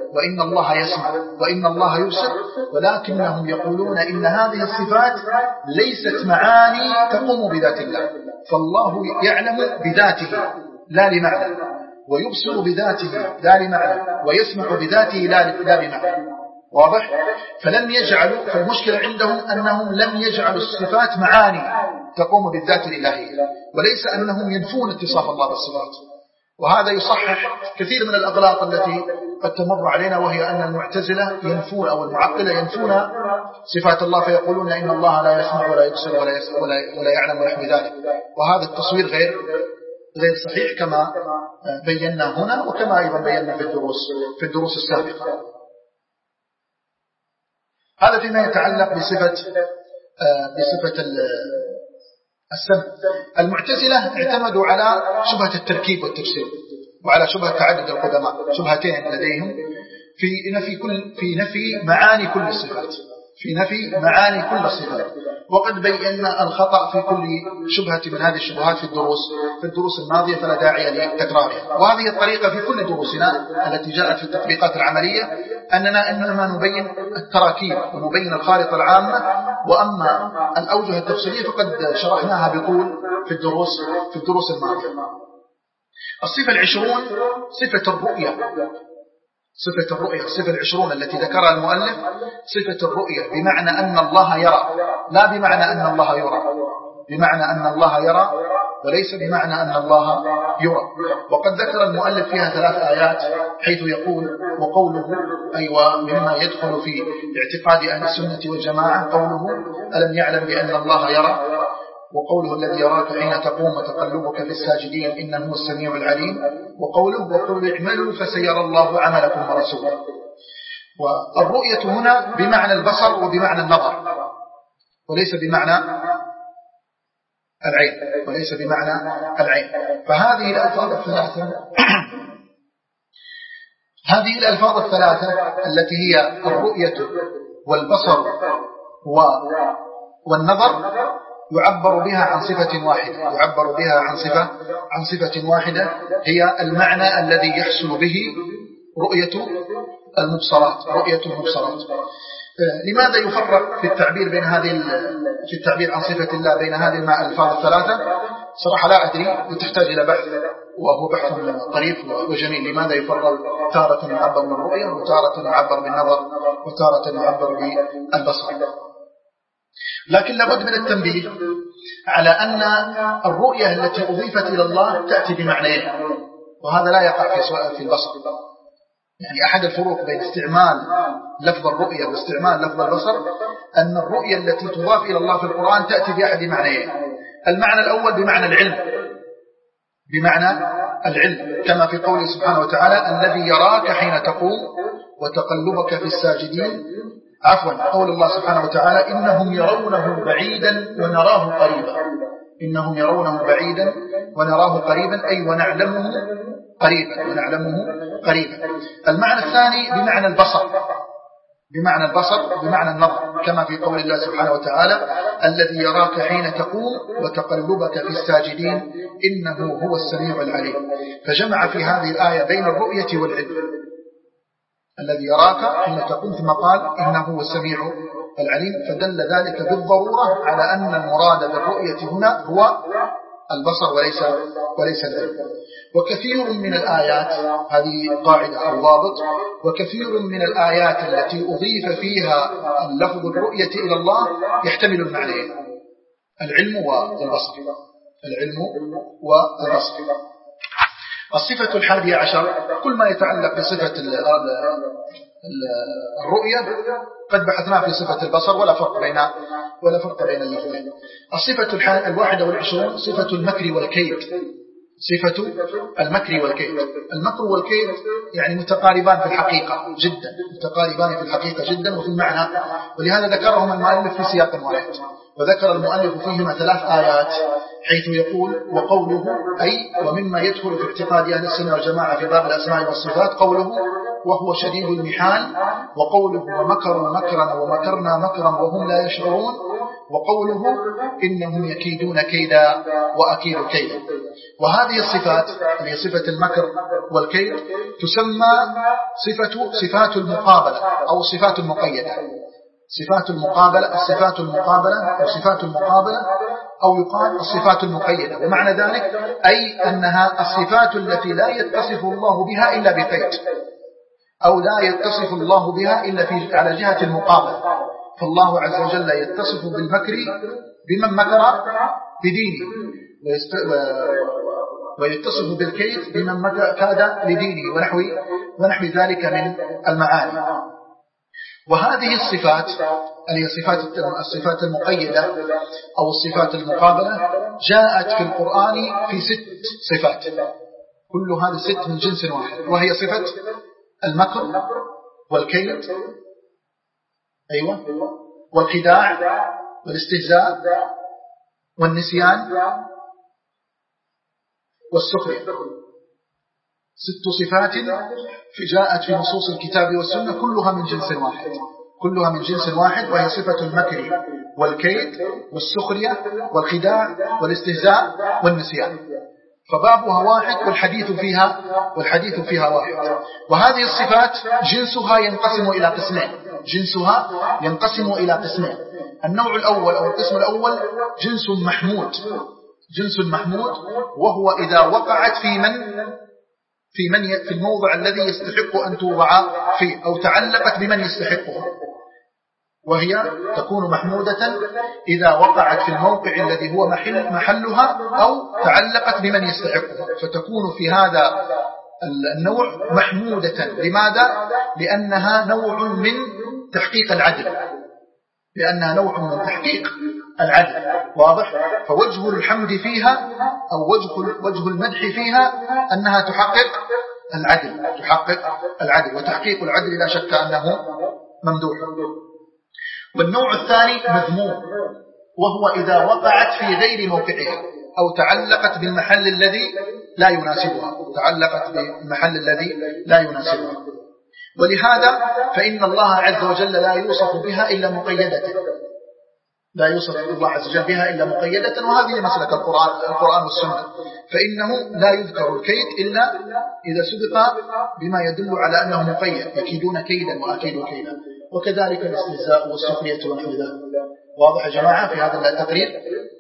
وإن الله يسمع وإن الله يبصر، ولكنهم يقولون إن هذه الصفات ليست معاني تقوم بذات الله، فالله يعلم بذاته لا لمعنى، ويبصر بذاته لا لمعنى، ويسمع بذاته لا لمعنى. واضح؟ فلم يجعلوا، فالمشكلة عندهم أنهم لم يجعلوا الصفات معاني تقوم بالذات الإلهية، وليس أنهم ينفون اتصاف الله بالصفات. وهذا يصحح كثير من الأغلاط التي قد تمر علينا، وهي أن المعتزلة ينفون أو المعطلة ينفون صفات الله، فيقولون إن الله لا يسمع ولا يبصر ولا, ولا, ولا يعلم ونحو ذلك. وهذا التصوير غير غير صحيح كما بينا هنا، وكما أيضا بينا في الدروس في الدروس السابقة. هذا فيما يتعلق بصفة بصفة السمع. المعتزلة اعتمدوا على شبهة التركيب والتفسير، وعلى شبهة تعدد القدماء، شبهتين لديهم في نفي كل في نفي معاني كل الصفات، في نفي معاني كل الصفات. وقد بينا الخطأ في كل شبهة من هذه الشبهات في الدروس في الدروس الماضية، فلا داعي لتكرارها. وهذه الطريقة في كل دروسنا التي جاءت في التطبيقات العملية، أننا إنما نبين التراكيب ونبين الخارطة العامة، وأما الأوجه التفصيلية فقد شرحناها بطول في الدروس في الدروس الماضية. الصفة العشرون صفة الرؤية. صفة الرؤية الصفة العشرون التي ذكرها المؤلف صفة الرؤية، بمعنى أن الله يرى، لا بمعنى أن الله يرى، بمعنى أن الله يرى وليس بمعنى أن الله يرى. وقد ذكر المؤلف فيها ثلاث آيات، حيث يقول وقوله أيوة مما يدخل في اعتقاد أهل السنة والجماعة قوله ألم يعلم بأن الله يرى، وقوله الذي يراك حين تقوم وتقلبك في الساجدين إنه هو السميع العليم، وقوله وقل اعملوا فسيرى الله عملكم ورسوله. والرؤية هنا بمعنى البصر وبمعنى النظر، وليس بمعنى العين وليس بمعنى العين. فهذه الألفاظ الثلاثة هذه الألفاظ الثلاثة التي هي الرؤية والبصر والنظر يعبر بها عن صفة واحدة يعبر بها عن صفة عن صفة واحدة هي المعنى الذي يحصل به رؤية المبصرات رؤية المبصرات. لماذا يفرق في التعبير بين هذه في التعبير عن صفة الله بين هذه الألفاظ الثلاثة؟ صراحة لا أدري، وتحتاج إلى بحث، وهو بحث طريف وجميل. لماذا يفرق تارة يعبر بالرؤية، وتارة يعبر بالنظر، وتارة يعبر بالبصر؟ لكن لابد من التنبيه على أن الرؤية التي أضيفت إلى الله تأتي بمعنيين، وهذا لا يقع في في البصر. يعني أحد الفروق بين استعمال لفظ الرؤية واستعمال لفظ البصر أن الرؤية التي تضاف إلى الله في القرآن تأتي بأحد معنيين. المعنى الأول بمعنى العلم بمعنى العلم كما في قوله سبحانه وتعالى الذي يراك حين تقوم وتقلبك في الساجدين. عفوا قول الله سبحانه وتعالى إنهم يرونه بعيدا ونراه قريبا إنهم يرونه بعيدا ونراه قريبا أي ونعلمه قريبا ونعلمه قريبا. المعنى الثاني بمعنى البصر بمعنى البصر بمعنى النظر كما في قول الله سبحانه وتعالى الذي يراك حين تقوم وتقلبك في الساجدين إنه هو السميع العليم. فجمع في هذه الآية بين الرؤية والعلم، الذي يراك حين تقوم، ثم قال إنه هو السميع العليم، فدل ذلك بالضرورة على أن المراد بالرؤية هنا هو البصر وليس وليس العلم. وكثير من الآيات، هذه قاعدة أو ضابط، وكثير من الآيات التي أضيف فيها اللفظ الرؤية إلى الله يحتمل المعنيين، العلم والبصر العلم والبصر. الصفة الحادية عشر كل ما يتعلق بصفة الرؤية قد بحثنا في صفة البصر، ولا فرق بين ولا فرق بين اللفظين. الصفة الواحدة والعشرون صفة المكر والكيد صفة المكر والكيد. المكر والكيد يعني متقاربان في الحقيقة جدا متقاربان في الحقيقة جدا وفي المعنى، ولهذا ذكرهم المؤلف في سياق واحد. وذكر المؤلف فيهما ثلاث آيات، حيث يقول وقوله أي ومما يدخل في اعتقاد أهل السنة والجماعة في باب الأسماء والصفات قوله وهو شديد المحال، وقوله ومكروا مكرا ومكرنا مكرا وهم لا يشعرون، وقوله إنهم يكيدون كيدا وأكيد كيدا. وهذه الصفات اللي هي صفة المكر والكيد تسمى صفة صفات المقابلة أو الصفات المقيدة. صفات المقابلة الصفات المقابلة وصفات المقابلة أو يقال الصفات المقيدة. ومعنى ذلك أي أنها الصفات التي لا يتصف الله بها إلا بقيد، أو لا يتصف الله بها إلا في على جهة المقابلة. فالله عز وجل يتصف بالمكر بمن مكر بدينه، ويتصف بالكيد بمن كاد لدينه ونحو ونحو ذلك من المعاني. وهذه الصفات اللي هي صفات الصفات المقيدة أو الصفات المقابلة جاءت في القرآن في ست صفات، كل هذه ست من جنس واحد، وهي صفة المكر والكيد أيوة والخداع والاستهزاء والنسيان والسخرية. ست صفات جاءت في نصوص الكتاب والسنة كلها من جنس واحد، كلها من جنس واحد، وهي صفة المكر والكيد والسخرية والخداع والاستهزاء والنسيان. فبابها واحد والحديث فيها والحديث فيها واحد. وهذه الصفات جنسها ينقسم إلى قسمين، جنسها ينقسم إلى قسمين. النوع الأول أو القسم الأول جنس محمود، جنس محمود، وهو إذا وقعت في من في من في الموضع الذي يستحق أن توضع فيه أو تعلقت بمن يستحقها، وهي تكون محمودة إذا وقعت في الموقع الذي هو محل محلها أو تعلقت بمن يستحقها، فتكون في هذا النوع محمودة. لماذا؟ لأنها نوع من تحقيق العدل، لأنها نوع من تحقيق العدل، واضح؟ فوجه الحمد فيها أو وجه وجه المدح فيها أنها تحقق العدل، تحقق العدل، وتحقيق العدل لا شك أنه ممدوح. والنوع الثاني مذموم، وهو إذا وقعت في غير موقعها أو تعلقت بالمحل الذي لا يناسبها، تعلقت بالمحل الذي لا يناسبها. ولهذا فإن الله عز وجل لا يوصف بها إلا مقيدة، لا يوصف الله عز وجل بها إلا مقيدة. وهذه مسلك القرآن القرآن والسنة، فإنه لا يذكر الكيد إلا إذا سبق بما يدل على أنه مقيد، يكيدون كيدا وأكيد كيدا. وكذلك الاستهزاء والسخرية ونحو ذلك. واضح يا جماعة في هذا التقرير؟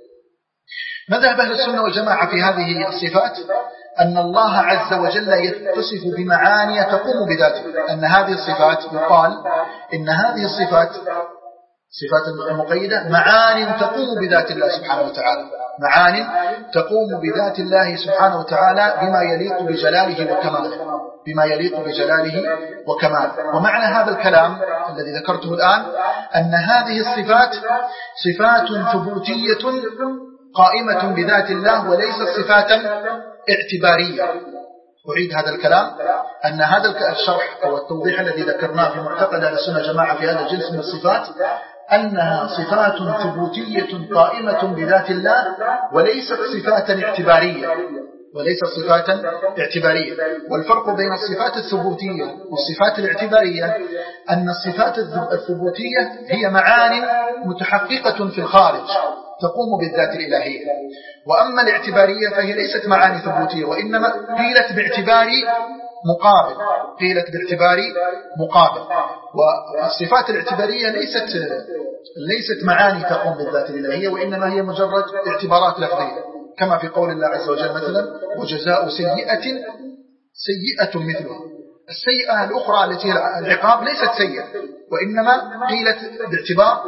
مذهب أهل السنة والجماعة في هذه الصفات أن الله عز وجل يتصف بمعاني تقوم بذاته، أن هذه الصفات يقال إن هذه الصفات صفات المقيدة معان تقوم بذات الله سبحانه وتعالى، معان تقوم بذات الله سبحانه وتعالى بما يليق بجلاله وكماله، بما يليق بجلاله وكماله. ومعنى هذا الكلام الذي ذكرته الآن أن هذه الصفات صفات ثبوتية قائمة بذات الله وليست صفات اعتبارية. أعيد هذا الكلام، أن هذا الشرح أو التوضيح الذي ذكرناه في معتقد أهل السنة جماعة في هذا الجنس من الصفات أنها صفات ثبوتية قائمة بذات الله وليست صفات اعتبارية، وليست صفات اعتبارية. والفرق بين الصفات الثبوتية والصفات الاعتبارية أن الصفات الثبوتية هي معاني متحققة في الخارج تقوم بالذات الإلهية، وأما الاعتبارية فهي ليست معاني ثبوتية، وإنما قيلت باعتبار مقابل، قيلت باعتبار مقابل. والصفات الاعتبارية ليست ليست معاني تقوم بالذات الإلهية، وإنما هي مجرد اعتبارات لفظية، كما في قول الله عز وجل مثلا وجزاء سيئة سيئة مثلها. السيئة الأخرى التي هي العقاب ليست سيئة، وإنما قيلت باعتبار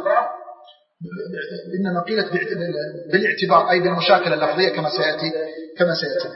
إنما قيلت بالاعتبار أي بالمشاكلة اللفظية كما سيأتي كما سيأتي.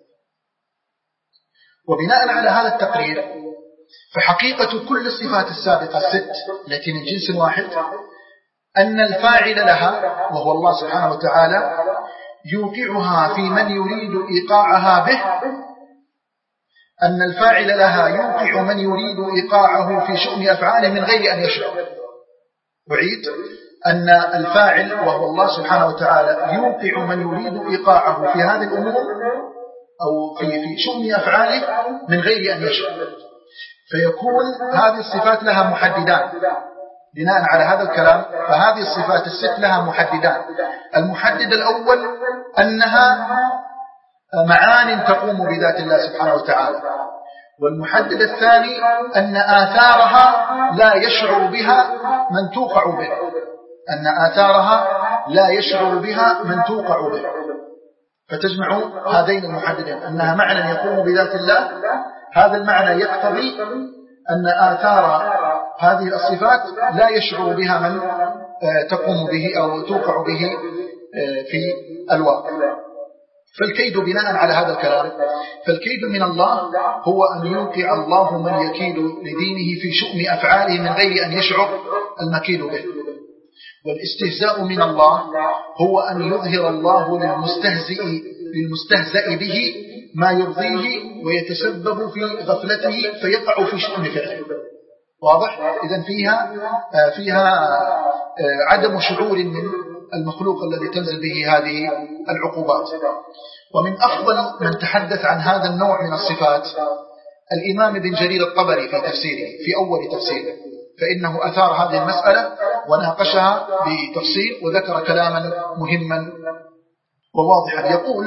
وبناء على هذا التقرير فحقيقة كل الصفات السابقة الست التي من جنس واحد أن الفاعل لها وهو الله سبحانه وتعالى يوقعها في من يريد إيقاعها به، أن الفاعل لها يوقع من يريد إيقاعه في شؤم أفعاله من غير أن يشعر. أعيد أن الفاعل وهو الله سبحانه وتعالى يوقع من يريد إيقاعه في هذه الأمور أو في في شؤم أفعاله من غير أن يشعر، فيكون هذه الصفات لها محددان. بناء على هذا الكلام فهذه الصفات الست لها محددان. المحدد الأول أنها معان تقوم بذات الله سبحانه وتعالى. والمحدد الثاني أن آثارها لا يشعر بها من توقع به، أن آثارها لا يشعر بها من توقع به. فتجمع هذين المحددين أنها معنى يقوم بذات الله، هذا المعنى يقتضي أن آثار هذه الصفات لا يشعر بها من تقوم به أو توقع به في الواقع. فالكيد بناء على هذا الكلام، فالكيد من الله هو أن يوقع الله من يكيد لدينه في شؤم أفعاله من غير أن يشعر المكيد به. والاستهزاء من الله هو أن يظهر الله للمستهزئ, للمستهزئ به ما يرضيه ويتسبب في غفلته فيقع في شؤم فعله. واضح؟ إذن فيها, فيها عدم شعور من المخلوق الذي تنزل به هذه العقوبات. ومن أفضل من تحدث عن هذا النوع من الصفات الإمام ابن جرير الطبري في تفسيره، في أول تفسيره، فإنه أثار هذه المسألة وناقشها بتفصيل وذكر كلاما مهما وواضحا. يقول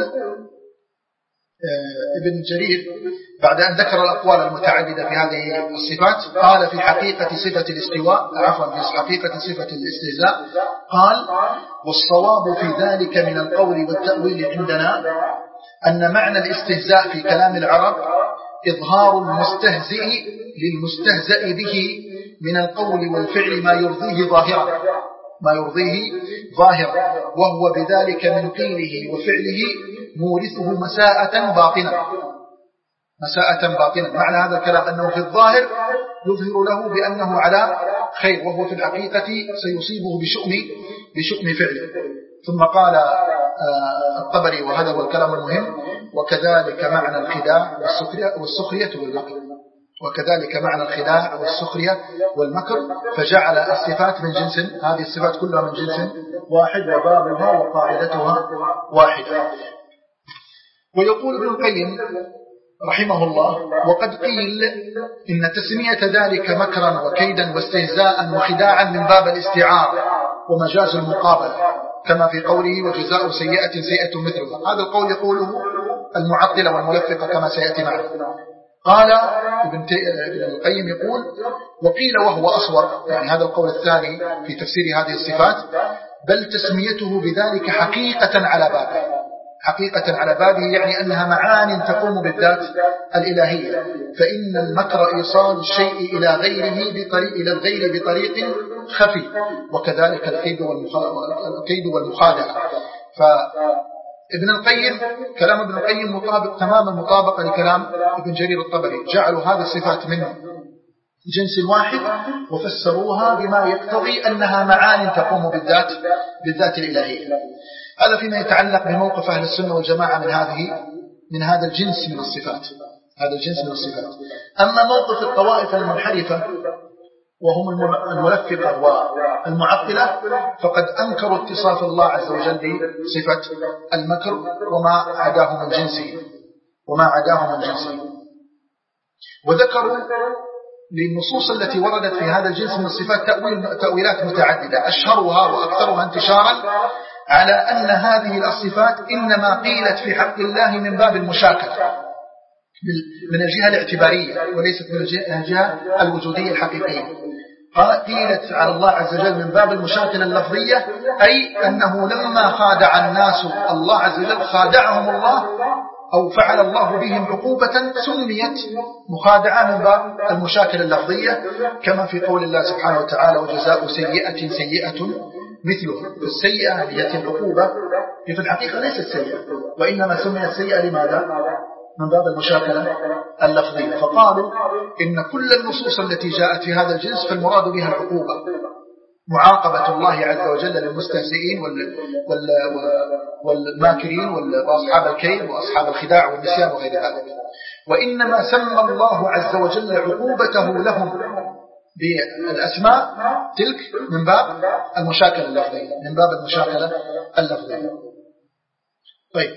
ابن جرير بعد أن ذكر الأقوال المتعددة في هذه الصفات قال في حقيقة صفة الاستواء، عفوا في حقيقة صفة الاستهزاء، قال: والصواب في ذلك من القول والتأويل عندنا أن معنى الاستهزاء في كلام العرب إظهار المستهزئ للمستهزئ به من القول والفعل ما يرضيه ظاهرا ما يرضيه ظاهرا وهو بذلك من قيله وفعله مورثه مساءة باطنة مساءة باطنة. معنى هذا الكلام أنه في الظاهر يظهر له بأنه على خير، وهو في الحقيقة سيصيبه بشؤم بشؤم فعله. ثم قال الطبري، وهذا هو الكلام المهم: وكذلك معنى الخداع والسخرية والمكر وكذلك معنى الخداع والسخرية والمكر فجعل الصفات من جنس، هذه الصفات كلها من جنس واحد وبابها وقاعدتها واحدة. ويقول ابن القيم رحمه الله: وقد قيل إن تسمية ذلك مكرا وكيدا واستهزاء وخداعا من باب الاستعارة ومجاز المقابلة، كما في قوله: وجزاء سيئة سيئة مثلها. هذا القول يقوله المعطلة والملفقة كما سيأتي معنا. قال ابن القيم يقول: وقيل وهو أصور، يعني هذا القول الثاني في تفسير هذه الصفات، بل تسميته بذلك حقيقة على بابه حقيقة على بابه يعني أنها معان تقوم بالذات الإلهية، فإن المكر إيصال الشيء إلى غيره بطريق إلى الغير بطريق خفي، وكذلك الكيد والمخادعة. فابن القيم كلام ابن القيم مطابق تماما مطابقة لكلام ابن جرير الطبري، جعلوا هذه الصفات من جنس واحد وفسروها بما يقتضي أنها معان تقوم بالذات بالذات الإلهية. هذا فيما يتعلق بموقف أهل السنة والجماعة من هذه من هذا الجنس من الصفات هذا الجنس من الصفات. أما موقف الطوائف المنحرفة وهم الملفقة والمعطلة فقد أنكروا اتصاف الله عز وجل بصفة المكر وما عداه من جنسه وما عداه من جنسه وذكروا للنصوص التي وردت في هذا الجنس من الصفات تأويل تأويلات متعددة، أشهرها وأكثرها انتشارا على أن هذه الصفات إنما قيلت في حق الله من باب المشاكلة من الجهة الاعتبارية وليست من الجهة الوجودية الحقيقية. قيلت على الله عز وجل من باب المشاكلة اللفظية، أي أنه لما خادع الناس الله عز وجل خادعهم الله أو فعل الله بهم عقوبة سميت مخادعة من باب المشاكلة اللفظية، كما في قول الله سبحانه وتعالى: وجزاء سيئة سيئة مثلها. السيئة هي العقوبة، هي في الحقيقة ليست سيئة، وإنما سميت سيئة لماذا؟ من باب المشاكلة اللفظية. فقالوا إن كل النصوص التي جاءت في هذا الجنس فالمراد بها العقوبة، معاقبة الله عز وجل للمستهزئين والماكرين وأصحاب الكيد وأصحاب الخداع والنسيان وغير ذلك. وإنما سمى الله عز وجل عقوبته لهم بالأسماء تلك من باب المشاكلة اللفظية من باب المشاكلة اللفظية. طيب،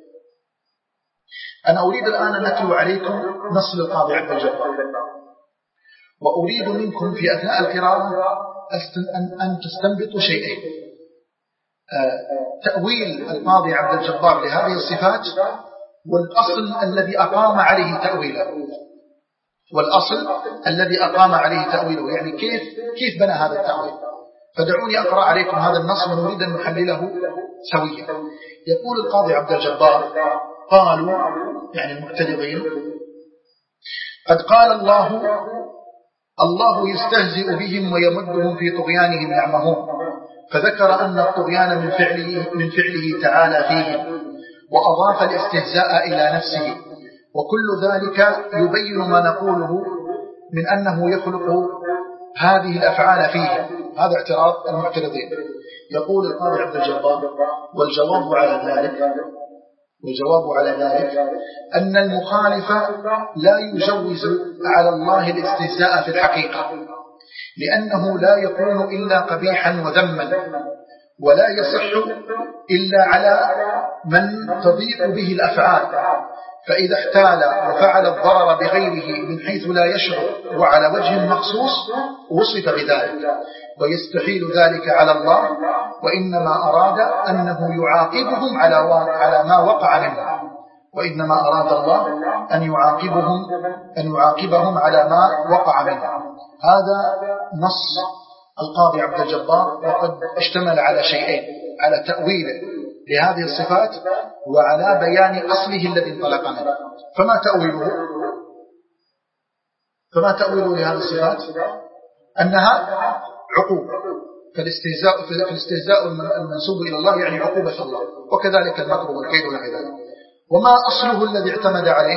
أنا أريد الآن أن أتلو عليكم نص القاضي عبد الجبار، وأريد منكم في أثناء القراءة أن تستنبطوا شيئين: تأويل القاضي عبد الجبار لهذه الصفات والأصل الذي أقام عليه تأويله والأصل الذي أقام عليه تأويله يعني كيف كيف بنى هذا التأويل. فدعوني أقرأ عليكم هذا النص ونريد أن نحلله سويا. يقول القاضي عبد الجبار: قالوا يعني المعترضين: قد قال الله الله يستهزئ بهم ويمدهم في طغيانهم يعمهون، فذكر أن الطغيان من فعله, من فعله تعالى فيهم، وأضاف الاستهزاء إلى نفسه، وكل ذلك يبين ما نقوله من أنه يخلق هذه الأفعال فيهم. هذا اعتراض المعترضين. يقول القاضي عبد الجبار: والجواب على ذلك والجواب على ذلك أن المخالف لا يجوز على الله الاستهزاء في الحقيقة، لأنه لا يكون إلا قبيحا وذما، ولا يصح إلا على من تضيق به الأفعال، فإذا احتال وفعل الضرر بغيره من حيث لا يشعر وعلى وجه مخصوص وصف بذلك، ويستحيل ذلك على الله، وإنما أراد أنه يعاقبهم على على ما وقع منه وإنما أراد الله أن يعاقبهم أن يعاقبهم على ما وقع منه. هذا نص القاضي عبد الجبار، وقد اشتمل على شيئين: على تأويله لهذه الصفات وعلى بيان أصله الذي انطلق منه. فما تأويله فما تأويله لهذه الصفات؟ أنها عقوبة، فالاستهزاء في الاستهزاء المنسوب إلى الله يعني عقوبة الله، وكذلك المكر والكيد والعذاب. وما أصله الذي اعتمد عليه؟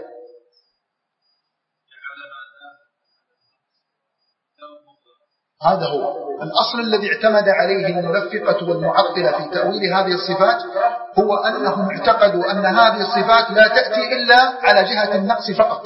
هذا هو الأصل الذي اعتمد عليه الملفقة والمعطلة في تأويل هذه الصفات، هو أنهم اعتقدوا أن هذه الصفات لا تأتي إلا على جهة النقص فقط.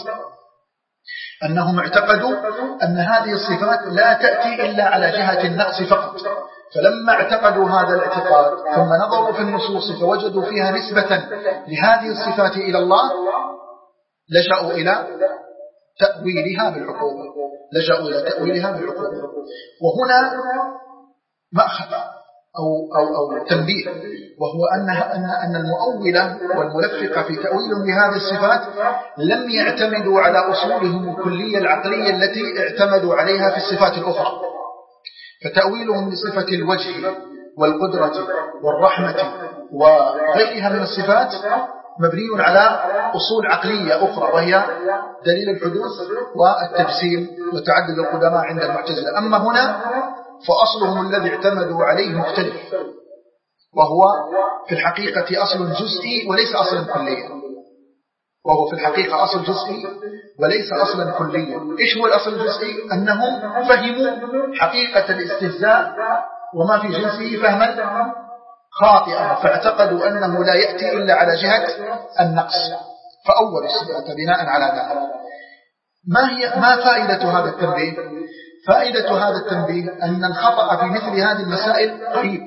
أنهم اعتقدوا أن هذه الصفات لا تأتي إلا على جهة النقص فقط، فلما اعتقدوا هذا الاعتقاد ثم نظروا في النصوص فوجدوا فيها نسبة لهذه الصفات إلى الله، لجأوا إلى تأويلها بالعقوبة لجأوا إلى تأويلها بالعقوبة. وهنا مأخذ أو, أو, أو تنبيه، وهو أن, أن, أن المؤولة والملفقة في تأويلهم لهذه الصفات لم يعتمدوا على أصولهم الكلية العقلية التي اعتمدوا عليها في الصفات الأخرى. فتأويلهم لصفة الوجه والقدرة والرحمة وغيرها من الصفات مبني على أصول عقلية أخرى، وهي دليل الحدوث والتجسيم وتعدد القدماء عند المعتزلة. أما هنا فأصلهم الذي اعتمدوا عليه مختلف، وهو في الحقيقة أصل جزئي وليس أصلا كليا وهو في الحقيقة أصل جزئي وليس أصلا كليا. إيش هو الأصل الجزئي؟ أنهم فهموا حقيقة الاستهزاء وما في جنسه فهما خاطئا، فاعتقدوا أنه لا يأتي إلا على جهة النقص، فأول الصفات بناء على ذلك. ما هي ما فائدة هذا التنبيه؟ فائدة هذا التنبيه أن الخطأ في مثل هذه المسائل قريب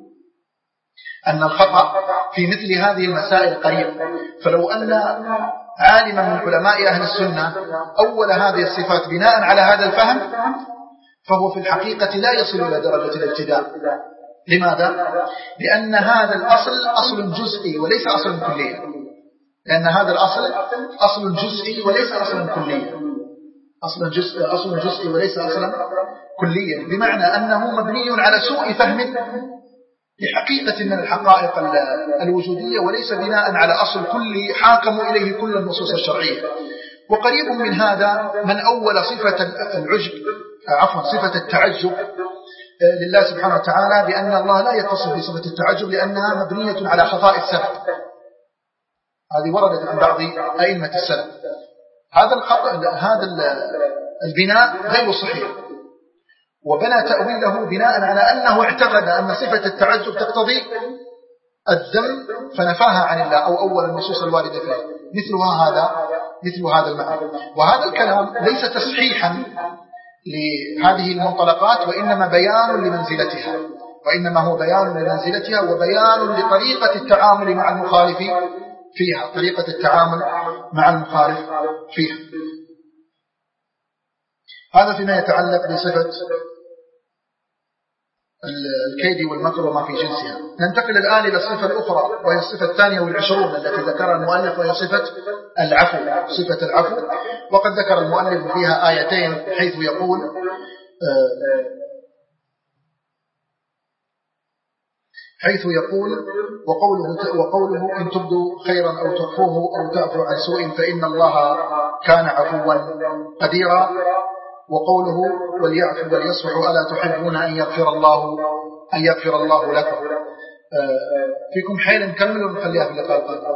أن الخطأ في مثل هذه المسائل قريب. فلو أن عالما من علماء أهل السنة أول هذه الصفات بناء على هذا الفهم، فهو في الحقيقة لا يصل إلى درجة الابتداء. لماذا؟ لأن هذا الأصل أصل جزئي وليس أصل كلي، لأن هذا الأصل أصل جزئي وليس أصلا كليا أصل جزء أصل جزئي وليس أصلا كليا، بمعنى أنه مبني على سوء فهم لحقيقة من الحقائق الوجودية، وليس بناء على أصل كلي حاكم إليه كل النصوص الشرعية. وقريب من هذا من أول صفة العجب عفوا صفة التعجب لله سبحانه وتعالى، بأن الله لا يتصف بصفة التعجب لأنها مبنية على خطاء السلف. هذه وردت عن بعض أئمة السلف. هذا الخطأ هذا البناء غير صحيح، وبنى تأويله بناء على أنه اعتقد أن صفة التعجب تقتضي الذم فنفاها عن الله أو أول النصوص الواردة فيه، مثلها هذا مثل هذا المعنى. وهذا الكلام ليس تصحيحا لهذه المنطلقات، وإنما بيان لمنزلتها وإنما هو بيان لمنزلتها وبيان لطريقة التعامل مع المخالف فيها طريقة التعامل مع المخالف فيها. هذا فيما يتعلق بصفة الكيد والمكر وما في جنسها. ننتقل الآن إلى الصفة الأخرى وهي الصفة الثانية والعشرون التي ذكرها المؤلف، وهي صفة العفو. صفة العفو، وقد ذكر المؤلف فيها آيتين حيث يقول حيث يقول وقوله, وقوله إن تبدوا خيرا أو تخفوه أو تعفو عن سوء فإن الله كان عفوا قديرا، وقوله وليعفوا وليصفحوا ألا تحبون أن يغفر الله أن يغفر الله لكم. فيكم حيل نكمل ونخليها في اللقاء القادم.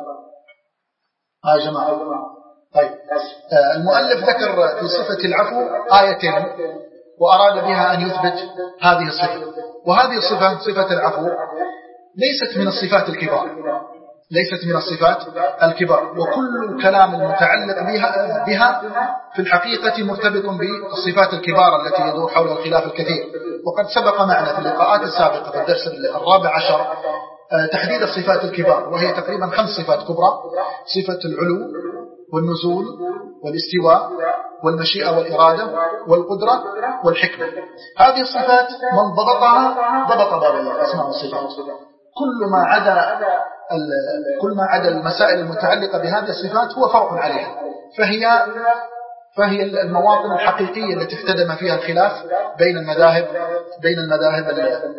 ها يا جماعة. طيب، المؤلف ذكر في صفة العفو آيتين وأراد بها أن يثبت هذه الصفة، وهذه الصفة صفة العفو ليست من الصفات الكبار، ليست من الصفات الكبار، وكل الكلام المتعلق بها, بها في الحقيقة مرتبط بالصفات الكبار التي يدور حول الخلاف الكثير. وقد سبق معنا في اللقاءات السابقة في الدرس الرابع عشر تحديد الصفات الكبار، وهي تقريبا خمس صفات كبرى: صفة العلو والنزول والاستواء والمشيئة والإرادة والقدرة والحكمة. هذه الصفات من ضبطها ضبط باب الأسماء والصفات. كل ما عدا كل ما عدا المسائل المتعلقة بهذه الصفات هو فرع عليها، فهي فهي المواطن الحقيقية التي احتدم فيها الخلاف بين المذاهب بين المذاهب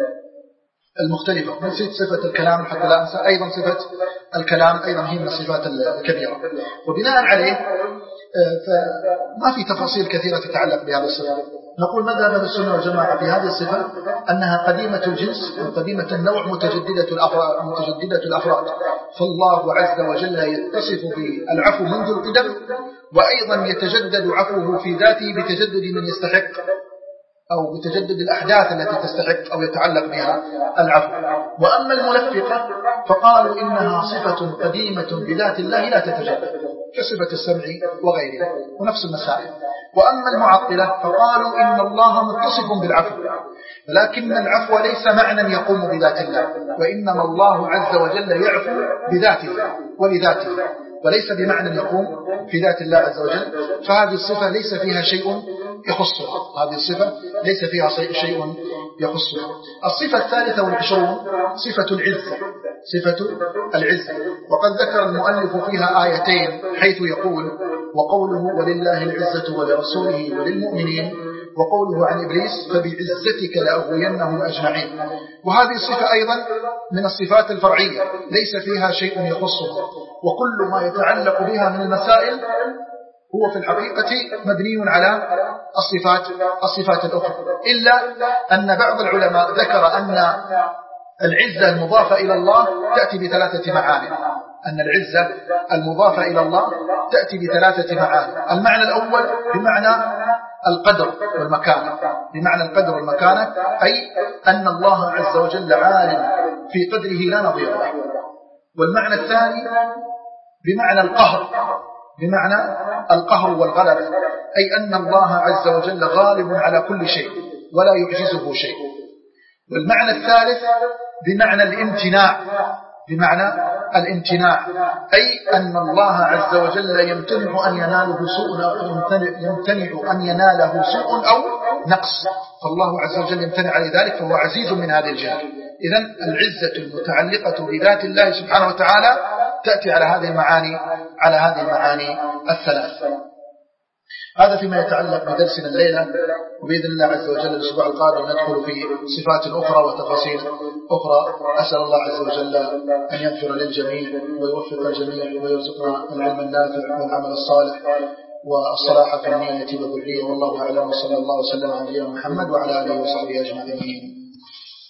المختلفة. نسيت صفة الكلام حتى لا أنسى، أيضا صفة الكلام أيضا هي من الصفات الكبيرة، وبناء عليه فما في تفاصيل كثيرة تتعلق بهذه الصفة. نقول مذهب أهل السنة والجماعة في هذه الصفة أنها قديمة الجنس وقديمة النوع متجددة الأفراد, متجددة الأفراد فالله عز وجل يتصف بالعفو منذ القدم، وأيضا يتجدد عفوه في ذاته بتجدد من يستحق أو بتجدد الأحداث التي تستحق أو يتعلق بها العفو. وأما الملفقة فقالوا إنها صفة قديمة بذات الله لا تتجدد كصفة السمع وغيرها ونفس المسائل. وأما المعطلة فقالوا إن الله متصف بالعفو، لكن العفو ليس معنى يقوم بذات الله، وإنما الله عز وجل يعفو بذاته ولذاته، وليس بمعنى يقوم في ذات الله عز وجل. فهذه الصفة ليس فيها شيء يخصها، هذه الصفة ليس فيها شيء يخصها. الصفة الثالثة والعشرون صفة العزة، صفة العزة، وقد ذكر المؤلف فيها آيتين حيث يقول وقوله ولله العزة ولرسوله وللمؤمنين، وقوله عن إبليس فبعزتك لأغوينهم أجمعين. وهذه الصفة أيضا من الصفات الفرعية ليس فيها شيء يخصها، وكل ما يتعلق بها من المسائل هو في الحقيقة مبني على الصفات الصفات الأخرى، إلا أن بعض العلماء ذكر أن العزة المضافة إلى الله تأتي بثلاثة معاني، أن العزة المضافة إلى الله تأتي بثلاثة معاني. المعنى الأول بمعنى القدر والمكانة، بمعنى القدر والمكانة، أي أن الله عز وجل عالم في قدره لا نظير له. والمعنى الثاني بمعنى القهر، بمعنى القهر والغلبة، أي أن الله عز وجل غالب على كل شيء ولا يعجزه شيء. والمعنى الثالث بمعنى الامتناع، بمعنى الامتناع، أي أن الله عز وجل يمتنع أن يناله سوء أو يمتنع أن يناله سوء أو نقص، فالله عز وجل يمتنع على ذلك، فهو عزيز من هذه الجهة. إذن العزة المتعلقة بذات الله سبحانه وتعالى تأتي على هذه المعاني على هذه المعاني الثلاث. هذا فيما يتعلق بدرسنا الليلة، وبإذن الله عز وجل الأسبوع القادم ندخل في صفات أخرى وتفاصيل أخرى. أسأل الله عز وجل أن يغفر للجميع ويوفق الجميع ويرزقنا العلم النافع والعمل الصالح والصلاح في النية والذرية، والله أعلم، وصلى الله وسلم على نبينا محمد وعلى آله وصحبه أجمعين.